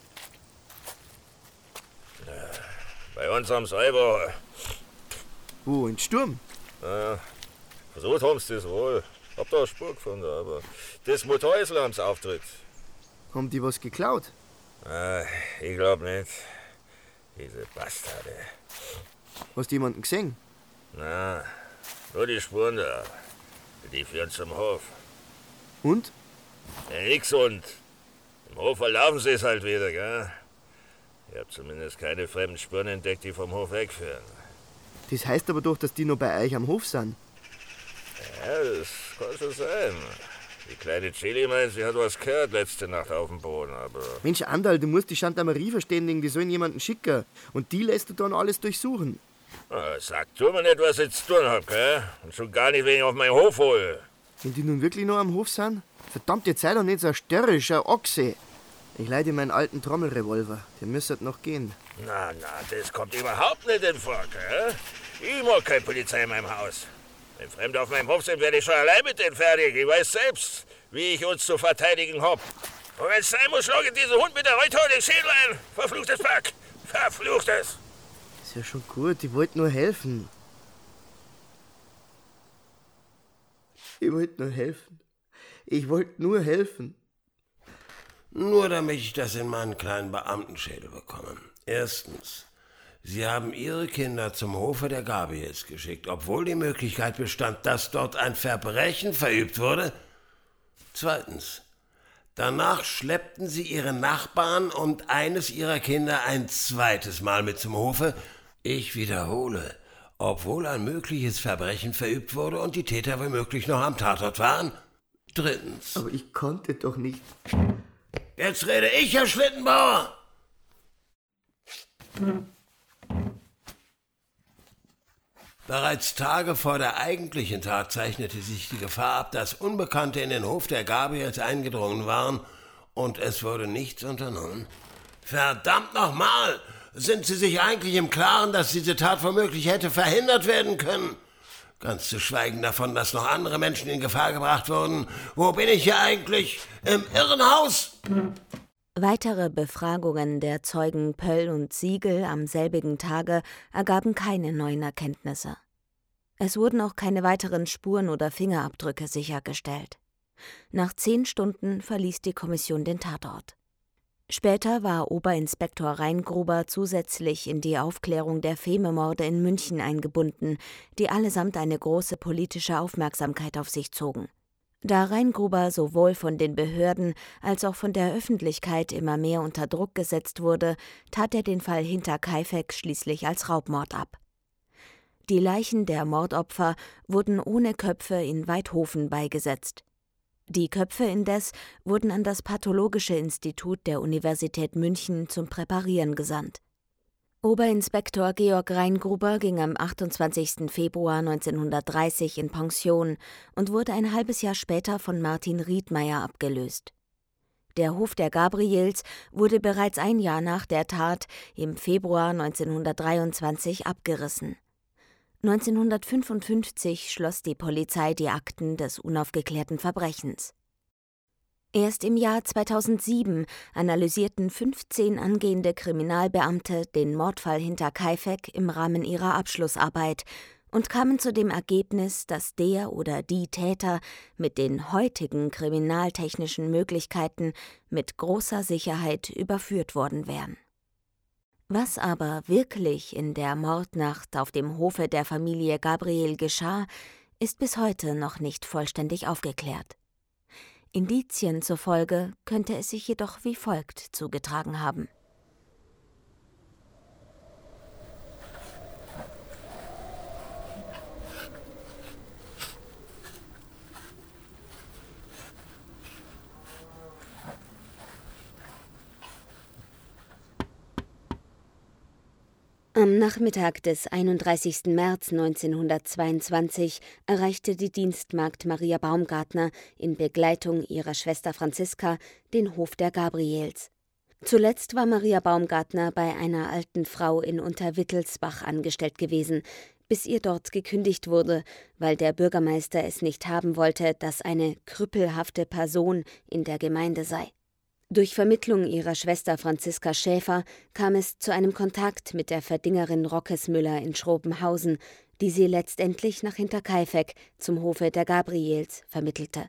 Bei uns am Seiber. Wo, in Sturm? Ja, versucht haben sie das wohl. Hab da eine Spur gefunden, aber das Motorhäusl haben sie aufgedrückt. Haben die was geklaut? Ah, ich glaub nicht. Diese Bastarde. Hast du jemanden gesehen? Na, nur die Spuren da. Die führen zum Hof. Und? Ja, nix und. Im Hof verlaufen sie es halt wieder, gell? Ich hab zumindest keine fremden Spuren entdeckt, die vom Hof wegführen. Das heißt aber doch, dass die noch bei euch am Hof sind. Ja, das kann schon sein. Die kleine Chili meint, sie hat was gehört letzte Nacht auf dem Boden, aber... Mensch, Andal, du musst die Gendarmerie verständigen, die sollen jemanden schicken. Und die lässt du dann alles durchsuchen. Na, sag du mir nicht, was ich zu tun hab, gell? Und schon gar nicht, wenn ich auf meinen Hof hole. Wenn die nun wirklich noch am Hof sind? Verdammt, jetzt sei doch nicht so störrisch, ein Ochse. Ich leih dir meinen alten Trommelrevolver. Der müsste noch gehen. Na, na, das kommt überhaupt nicht in Frage, gell? Ich mag keine Polizei in meinem Haus. Wenn Fremde auf meinem Hof sind, werde ich schon allein mit denen fertig. Ich weiß selbst, wie ich uns zu verteidigen hab. Und wenn es sein muss, schlage ich diesen Hund mit der Reuthaut den Schädel ein. Verfluchtes Pack! Verfluchtes! Ist ja schon gut, ich wollte nur helfen. Ich wollte nur helfen. Ich wollte nur helfen. Nur damit ich das in meinen kleinen Beamtenschädel bekomme. Erstens, Sie haben Ihre Kinder zum Hofe der Gabriels geschickt, obwohl die Möglichkeit bestand, dass dort ein Verbrechen verübt wurde. Zweitens, danach schleppten Sie Ihre Nachbarn und eines Ihrer Kinder ein zweites Mal mit zum Hofe. Ich wiederhole, obwohl ein mögliches Verbrechen verübt wurde und die Täter womöglich noch am Tatort waren. Drittens. Aber ich konnte doch nicht. Jetzt rede ich, Herr Schlittenbauer! Bereits Tage vor der eigentlichen Tat zeichnete sich die Gefahr ab, dass Unbekannte in den Hof der Gabriels eingedrungen waren und es wurde nichts unternommen. Verdammt nochmal! Sind Sie sich eigentlich im Klaren, dass diese Tat womöglich hätte verhindert werden können? Ganz zu schweigen davon, dass noch andere Menschen in Gefahr gebracht wurden. Wo bin ich hier eigentlich? Im Irrenhaus? Weitere Befragungen der Zeugen Pöll und Siegel am selbigen Tage ergaben keine neuen Erkenntnisse. Es wurden auch keine weiteren Spuren oder Fingerabdrücke sichergestellt. Nach zehn Stunden verließ die Kommission den Tatort. Später war Oberinspektor Reingruber zusätzlich in die Aufklärung der Fehme-Morde in München eingebunden, die allesamt eine große politische Aufmerksamkeit auf sich zogen. Da Reingruber sowohl von den Behörden als auch von der Öffentlichkeit immer mehr unter Druck gesetzt wurde, tat er den Fall Hinterkaifeck schließlich als Raubmord ab. Die Leichen der Mordopfer wurden ohne Köpfe in Waidhofen beigesetzt. Die Köpfe indes wurden an das Pathologische Institut der Universität München zum Präparieren gesandt. Oberinspektor Georg Reingruber ging am achtundzwanzigsten Februar neunzehnhundertdreißig in Pension und wurde ein halbes Jahr später von Martin Riedmeier abgelöst. Der Hof der Gabriels wurde bereits ein Jahr nach der Tat im Februar neunzehnhundertdreiundzwanzig abgerissen. neunzehnhundertfünfundfünfzig schloss die Polizei die Akten des unaufgeklärten Verbrechens. Erst im Jahr zweitausendsieben analysierten fünfzehn angehende Kriminalbeamte den Mordfall Hinterkaifeck im Rahmen ihrer Abschlussarbeit und kamen zu dem Ergebnis, dass der oder die Täter mit den heutigen kriminaltechnischen Möglichkeiten mit großer Sicherheit überführt worden wären. Was aber wirklich in der Mordnacht auf dem Hofe der Familie Gabriel geschah, ist bis heute noch nicht vollständig aufgeklärt. Indizien zufolge könnte es sich jedoch wie folgt zugetragen haben. Am Nachmittag des einunddreißigsten März neunzehnhundertzweiundzwanzig erreichte die Dienstmagd Maria Baumgartner in Begleitung ihrer Schwester Franziska den Hof der Gabriels. Zuletzt war Maria Baumgartner bei einer alten Frau in Unterwittelsbach angestellt gewesen, bis ihr dort gekündigt wurde, weil der Bürgermeister es nicht haben wollte, dass eine krüppelhafte Person in der Gemeinde sei. Durch Vermittlung ihrer Schwester Franziska Schäfer kam es zu einem Kontakt mit der Verdingerin Rockesmüller in Schrobenhausen, die sie letztendlich nach Hinterkaifeck zum Hofe der Gabriels vermittelte.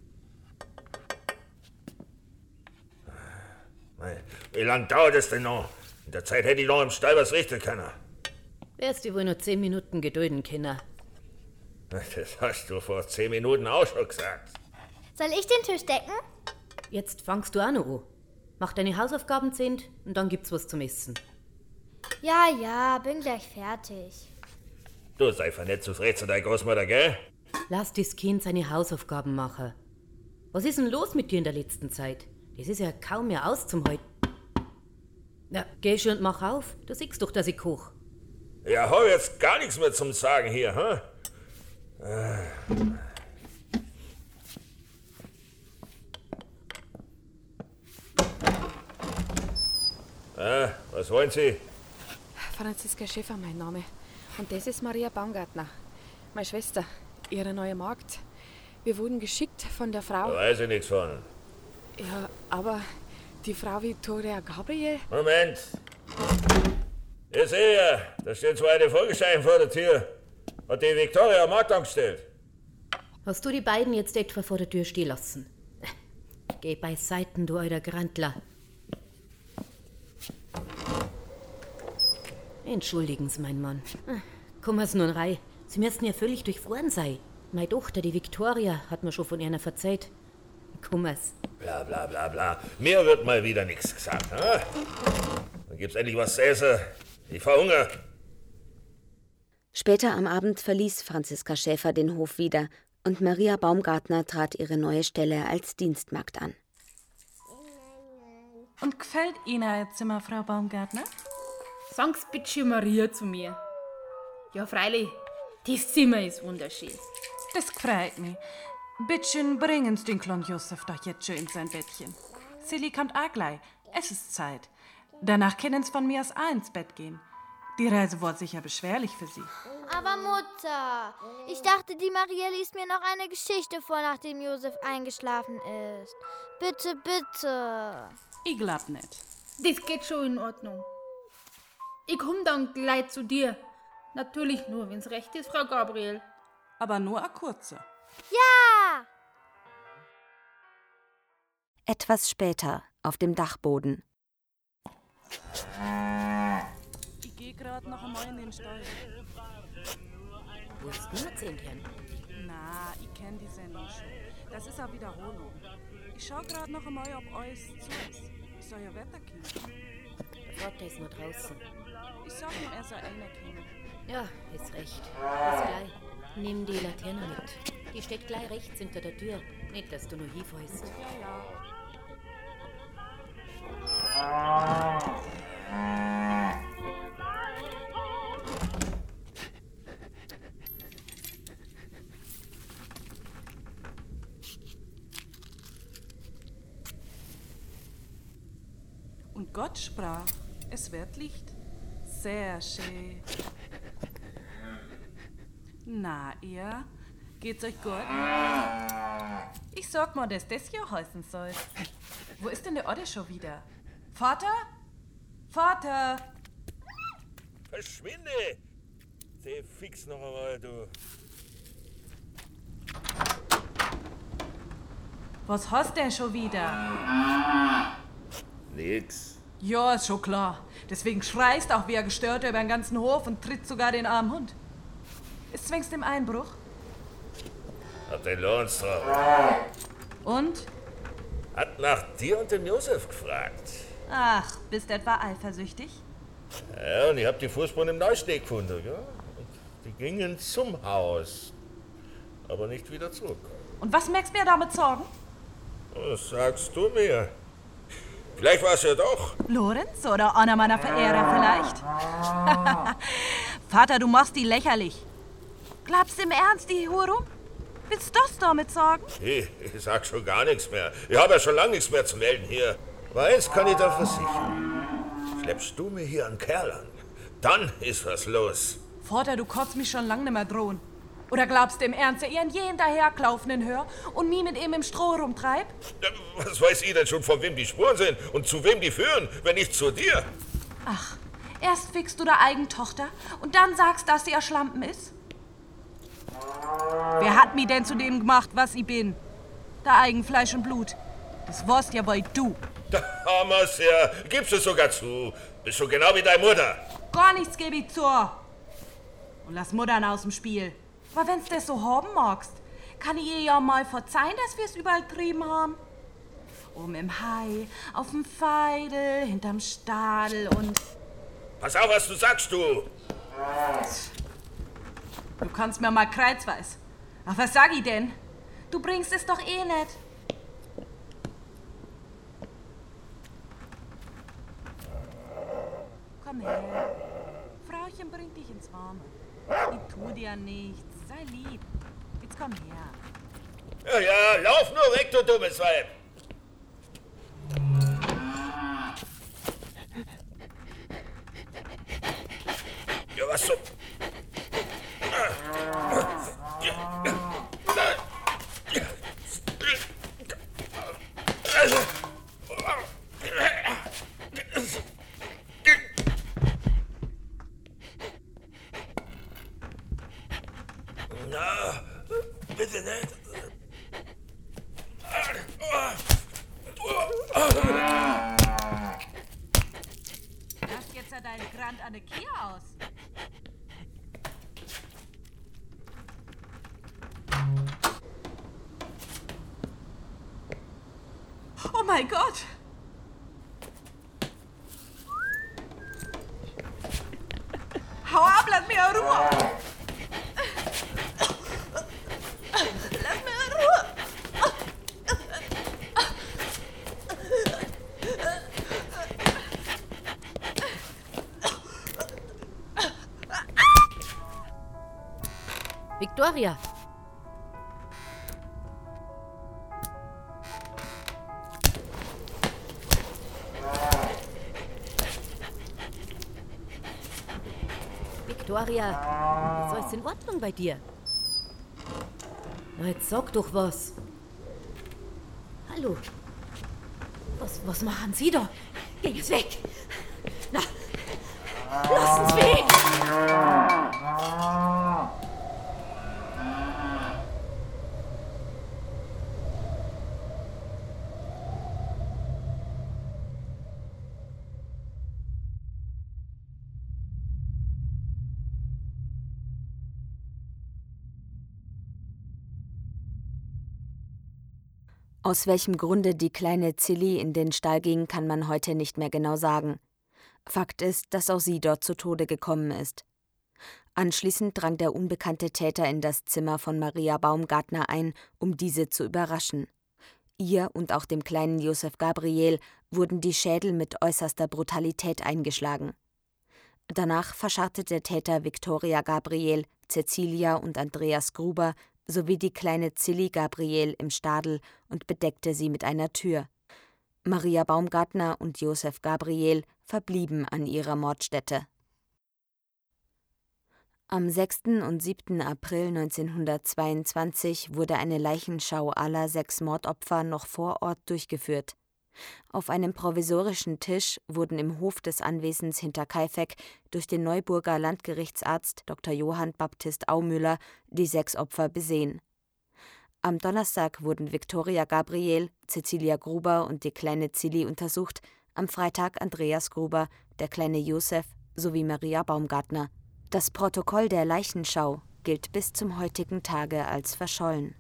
Wie lange dauert es denn noch? In der Zeit hätte ich noch im Stall was richten können. Wärst du wohl nur zehn Minuten gedulden, Kinder. Das hast du vor zehn Minuten auch schon gesagt. Soll ich den Tisch decken? Jetzt fangst du auch noch an. Mach deine Hausaufgaben zehnt und dann gibt's was zum Essen. Ja, ja, bin gleich fertig. Du sei einfach nicht zu frech zu deiner Großmutter, gell? Lass das Kind seine Hausaufgaben machen. Was ist denn los mit dir in der letzten Zeit? Das ist ja kaum mehr auszuhalten. Na, geh schon und mach auf. Du siehst doch, dass ich koch. Ja, hab jetzt gar nichts mehr zum Sagen hier, hä? Äh. Ah, was wollen Sie? Franziska Schäfer, mein Name. Und das ist Maria Baumgartner, meine Schwester, ihre neue Magd. Wir wurden geschickt von der Frau... Da weiß ich nichts von. Ja, aber die Frau Viktoria Gabriel... Moment. Ich sehe ja, da stehen zwei alte Vogelscheiben vor der Tür. Hat die Viktoria Magd angestellt. Hast du die beiden jetzt etwa vor der Tür stehen lassen? Geh beiseiten, du alter Grantler. Entschuldigen Sie, mein Mann. Kommen's nun rein. Sie müssten ja völlig durchfroren sein. Meine Tochter, die Viktoria, hat mir schon von einer verzeiht. Kommen's. Bla bla bla bla. Mir wird mal wieder nichts gesagt, ha? Dann gibt's endlich was zu essen. Ich verhungere. Später am Abend verließ Franziska Schäfer den Hof wieder und Maria Baumgartner trat ihre neue Stelle als Dienstmagd an. Und gefällt Ihnen Ihr Zimmer, Frau Baumgartner? Sag's bitte Maria zu mir. Ja, freilich, das Zimmer ist wunderschön. Das freut mich. Bittchen, bringen Sie den kleinen Josef doch jetzt schön in sein Bettchen. Silly kommt auch gleich. Es ist Zeit. Danach können Sie von mir aus auch ins Bett gehen. Die Reise war sicher beschwerlich für Sie. Aber Mutter, ich dachte, die Maria liest mir noch eine Geschichte vor, nachdem Josef eingeschlafen ist. Bitte, bitte. Ich glaub nicht. Das geht schon in Ordnung. Ich komm dann gleich zu dir. Natürlich nur, wenn's recht ist, Frau Gabriel. Aber nur eine kurze. Ja! Etwas später, auf dem Dachboden. Ich geh grad noch einmal in den Stall. Wo ist denn das Zähnchen? Na, ich kenn die Sendung schon. Das ist eine Wiederholung. Ich schau grad noch einmal, ob alles zu ist. Ich soll ja Wetter kommen. Der Vater ist nur draußen. Ich sag ihm, er soll einer kommen. Ja, ist recht. Bis gleich. Nimm die Laterne mit. Die steht gleich rechts hinter der Tür. Nicht, dass du nur hinfällst. Ja, ja. Und Gott sprach, es wird Licht. Sehr schön. Na, ihr? Geht's euch gut? Ich sag mal, dass das hier heißen soll. Wo ist denn der Odde schon wieder? Vater? Vater! Verschwinde! Seh fix noch einmal, du. Was hast denn schon wieder? Nix. Ja, ist schon klar. Deswegen schreist auch wie ein Gestörter über den ganzen Hof und tritt sogar den armen Hund. Ist zwingst im Einbruch? Hat den Lohns drauf. Und? Hat nach dir und dem Josef gefragt. Ach, bist etwa eifersüchtig? Ja, und ich hab die Fußspuren im Neusteg gefunden, ja? Und die gingen zum Haus, aber nicht wieder zurück. Und was merkst du mir damit Sorgen? Was sagst du mir? Vielleicht war es ja doch. Lorenz oder einer meiner Verehrer vielleicht? Vater, du machst die lächerlich. Glaubst du im Ernst, die Hurum? Willst du das damit sagen? Hey, ich sag schon gar nichts mehr. Ich habe ja schon lange nichts mehr zu melden hier. Aber eins kann ich da versichern. Schleppst du mir hier einen Kerl an, dann ist was los. Vater, du kannst mich schon lange nicht mehr drohen. Oder glaubst du im Ernst, dass ich an jeden daherklaufenden hör und mich mit ihm im Stroh rumtreib? Was weiß ich denn schon, von wem die Spuren sind und zu wem die führen, wenn nicht zu dir? Ach, erst fickst du der eigenen Tochter und dann sagst, dass sie ein Schlampen ist? Wer hat mich denn zu dem gemacht, was ich bin? Der eigen Fleisch und Blut. Das warst ja wohl du. Da haben wir's ja. Gibst es sogar zu. Bist schon genau wie deine Mutter. Gar nichts gebe ich zu. Und lass Muttern aus dem Spiel. Aber wenn's das so haben magst, kann ich ihr ja mal verzeihen, dass wir's überall trieben haben. Oben im Hai, auf dem Feidel, hinterm Stadel und... Pass auf, was du sagst, du. Du kannst mir mal kreuzweis. Ach, was sag ich denn? Du bringst es doch eh nicht. Komm her. Frauchen bringt dich ins Warme. Ich tu dir nichts. Sei lieb. Jetzt komm her. Ja, ja, lauf nur weg, du dummes Weib. Ja, was so... Na, bitte nicht. Lass jetzt deinen Grand an der Kier aus. Oh mein Gott! Hau ab, lass mir in Ruhe! Lass mir in Ruhe! Victoria! Victoria, ist alles in Ordnung bei dir? Na, jetzt sag doch was. Hallo? Was, was machen Sie da? Geh jetzt weg! Na, lassen Sie weg! Aus welchem Grunde die kleine Zilli in den Stall ging, kann man heute nicht mehr genau sagen. Fakt ist, dass auch sie dort zu Tode gekommen ist. Anschließend drang der unbekannte Täter in das Zimmer von Maria Baumgartner ein, um diese zu überraschen. Ihr und auch dem kleinen Josef Gabriel wurden die Schädel mit äußerster Brutalität eingeschlagen. Danach verscharrte der Täter Victoria Gabriel, Cecilia und Andreas Gruber sowie die kleine Zilli Gabriel im Stadel und bedeckte sie mit einer Tür. Maria Baumgartner und Josef Gabriel verblieben an ihrer Mordstätte. Am sechsten und siebten April neunzehnhundertzweiundzwanzig wurde eine Leichenschau aller sechs Mordopfer noch vor Ort durchgeführt. Auf einem provisorischen Tisch wurden im Hof des Anwesens Hinterkaifeck durch den Neuburger Landgerichtsarzt Doktor Johann Baptist Aumüller die sechs Opfer besehen. Am Donnerstag wurden Victoria Gabriel, Cecilia Gruber und die kleine Zilli untersucht, am Freitag Andreas Gruber, der kleine Josef sowie Maria Baumgartner. Das Protokoll der Leichenschau gilt bis zum heutigen Tage als verschollen.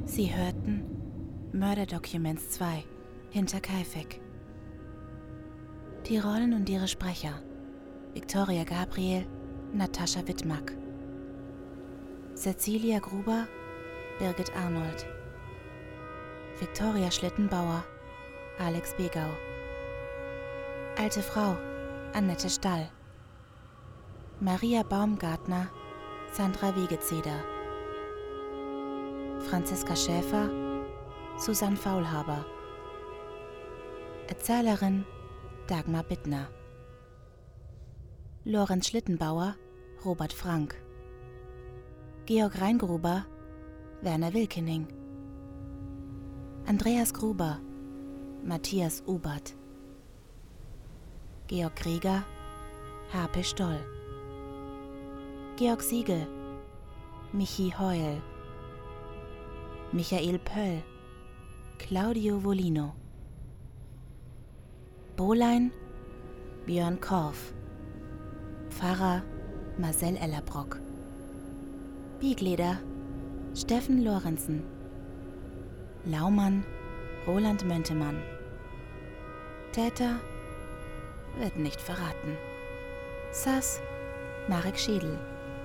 Sie hörten Murder Documents zwei, Hinterkaifeck. Die Rollen und ihre Sprecher: Viktoria Gabriel, Natascha Wittmack. Cecilia Gruber, Birgit Arnold. Viktoria Schlittenbauer, Alex Begau. Alte Frau, Annette Stall. Maria Baumgartner, Sandra Wegezeder. Franziska Schäfer, Susanne Faulhaber. Erzählerin Dagmar Bittner. Lorenz Schlittenbauer, Robert Frank. Georg Reingruber, Werner Wilkening. Andreas Gruber, Matthias Ubert. Georg Krieger, Harpe Stoll. Georg Siegel, Michi Heul. Michael Pöll, Claudio Volino. Bohlein, Björn Korff. Pfarrer, Marcel Ellerbrock. Biegleder, Steffen Lorenzen. Laumann, Roland Möntemann. Täter wird nicht verraten. Sass, Marek Schädel.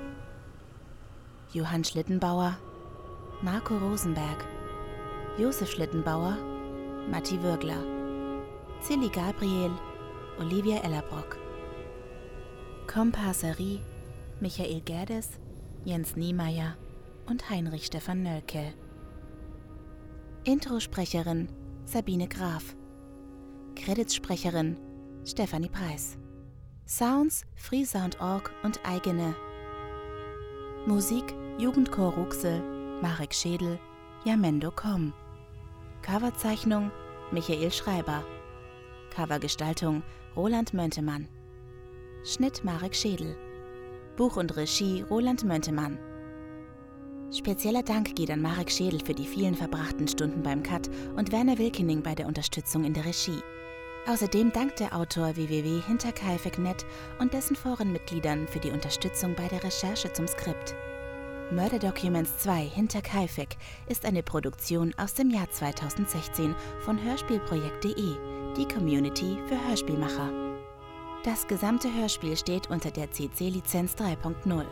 Johann Schlittenbauer, Marco Rosenberg. Josef Schlittenbauer, Matti Würgler. Zilli Gabriel, Olivia Ellerbrock. Komparserie, Michael Gerdes, Jens Niemeyer und Heinrich Stefan Nölke. Introsprecherin Sabine Graf. Creditsprecherin Stefanie Preis. Sounds freesound Punkt org und eigene. Musik Jugendchor Ruxel, Marek Schädel, Jamendo Punkt com. Coverzeichnung Michael Schreiber. Covergestaltung Roland Möntemann. Schnitt Marek Schädel. Buch und Regie Roland Möntemann. Spezieller Dank geht an Marek Schädel für die vielen verbrachten Stunden beim Cut und Werner Wilkening bei der Unterstützung in der Regie. Außerdem dankt der Autor w w w punkt hinterkaifeck punkt net und dessen Forenmitgliedern für die Unterstützung bei der Recherche zum Skript. Murder Documents zwei Hinterkaifeck ist eine Produktion aus dem Jahr zweitausendsechzehn von hörspielprojekt punkt de, die Community für Hörspielmacher. Das gesamte Hörspiel steht unter der C C-Lizenz drei Punkt null.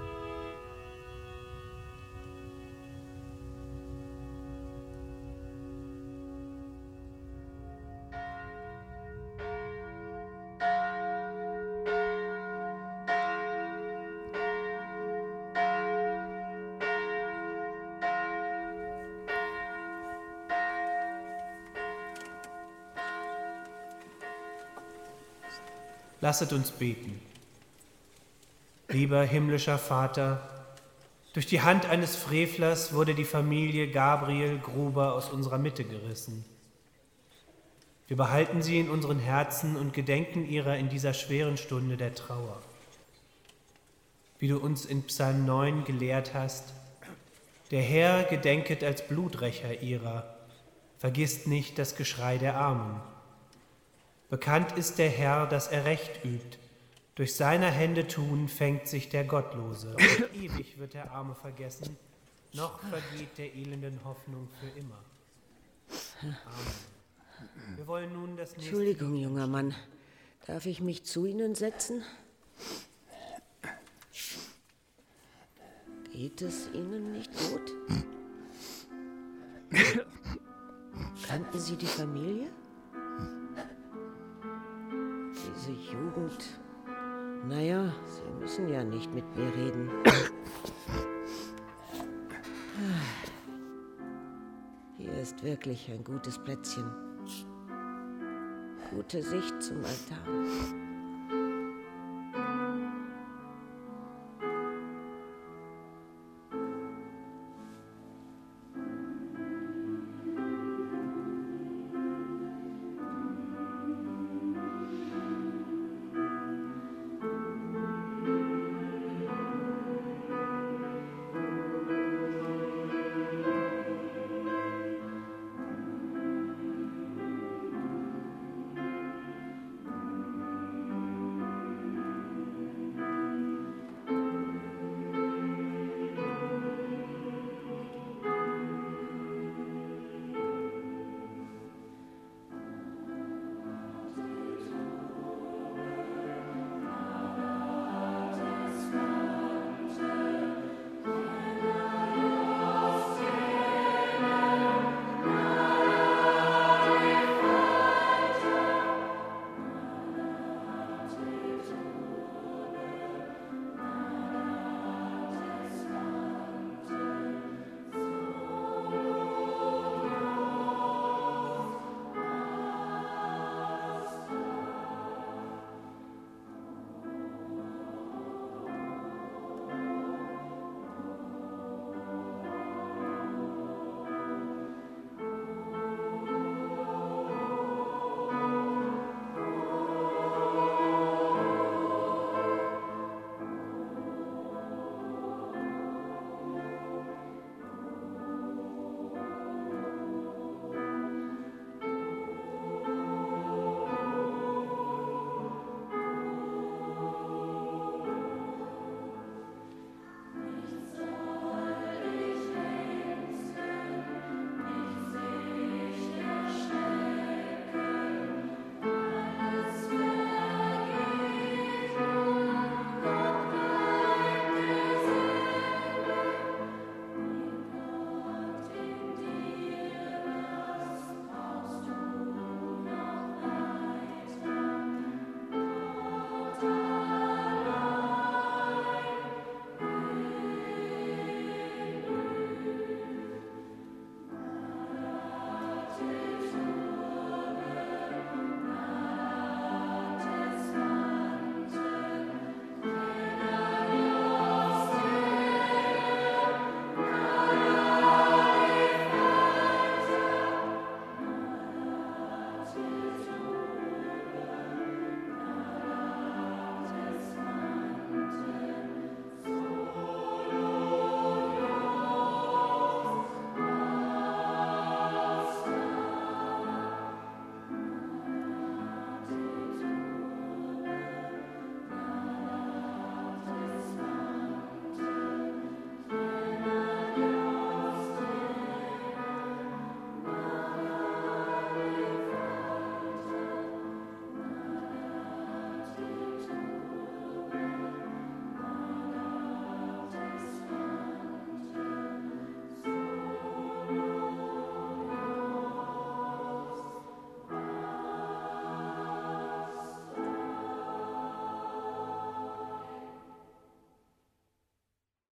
Lasset uns beten. Lieber himmlischer Vater, durch die Hand eines Frevlers wurde die Familie Gabriel Gruber aus unserer Mitte gerissen. Wir behalten sie in unseren Herzen und gedenken ihrer in dieser schweren Stunde der Trauer. Wie du uns in Psalm neun gelehrt hast, der Herr gedenket als Bluträcher ihrer, vergisst nicht das Geschrei der Armen. Bekannt ist der Herr, dass er Recht übt. Durch seiner Hände tun fängt sich der Gottlose. Und ewig wird der Arme vergessen, noch vergeht der elenden Hoffnung für immer. Amen. Wir wollen nun das nächste... Entschuldigung, junger Mann. Darf ich mich zu Ihnen setzen? Geht es Ihnen nicht gut? Kannten Sie die Familie? Diese Jugend. Naja, Sie müssen ja nicht mit mir reden. Hier ist wirklich ein gutes Plätzchen. Gute Sicht zum Altar.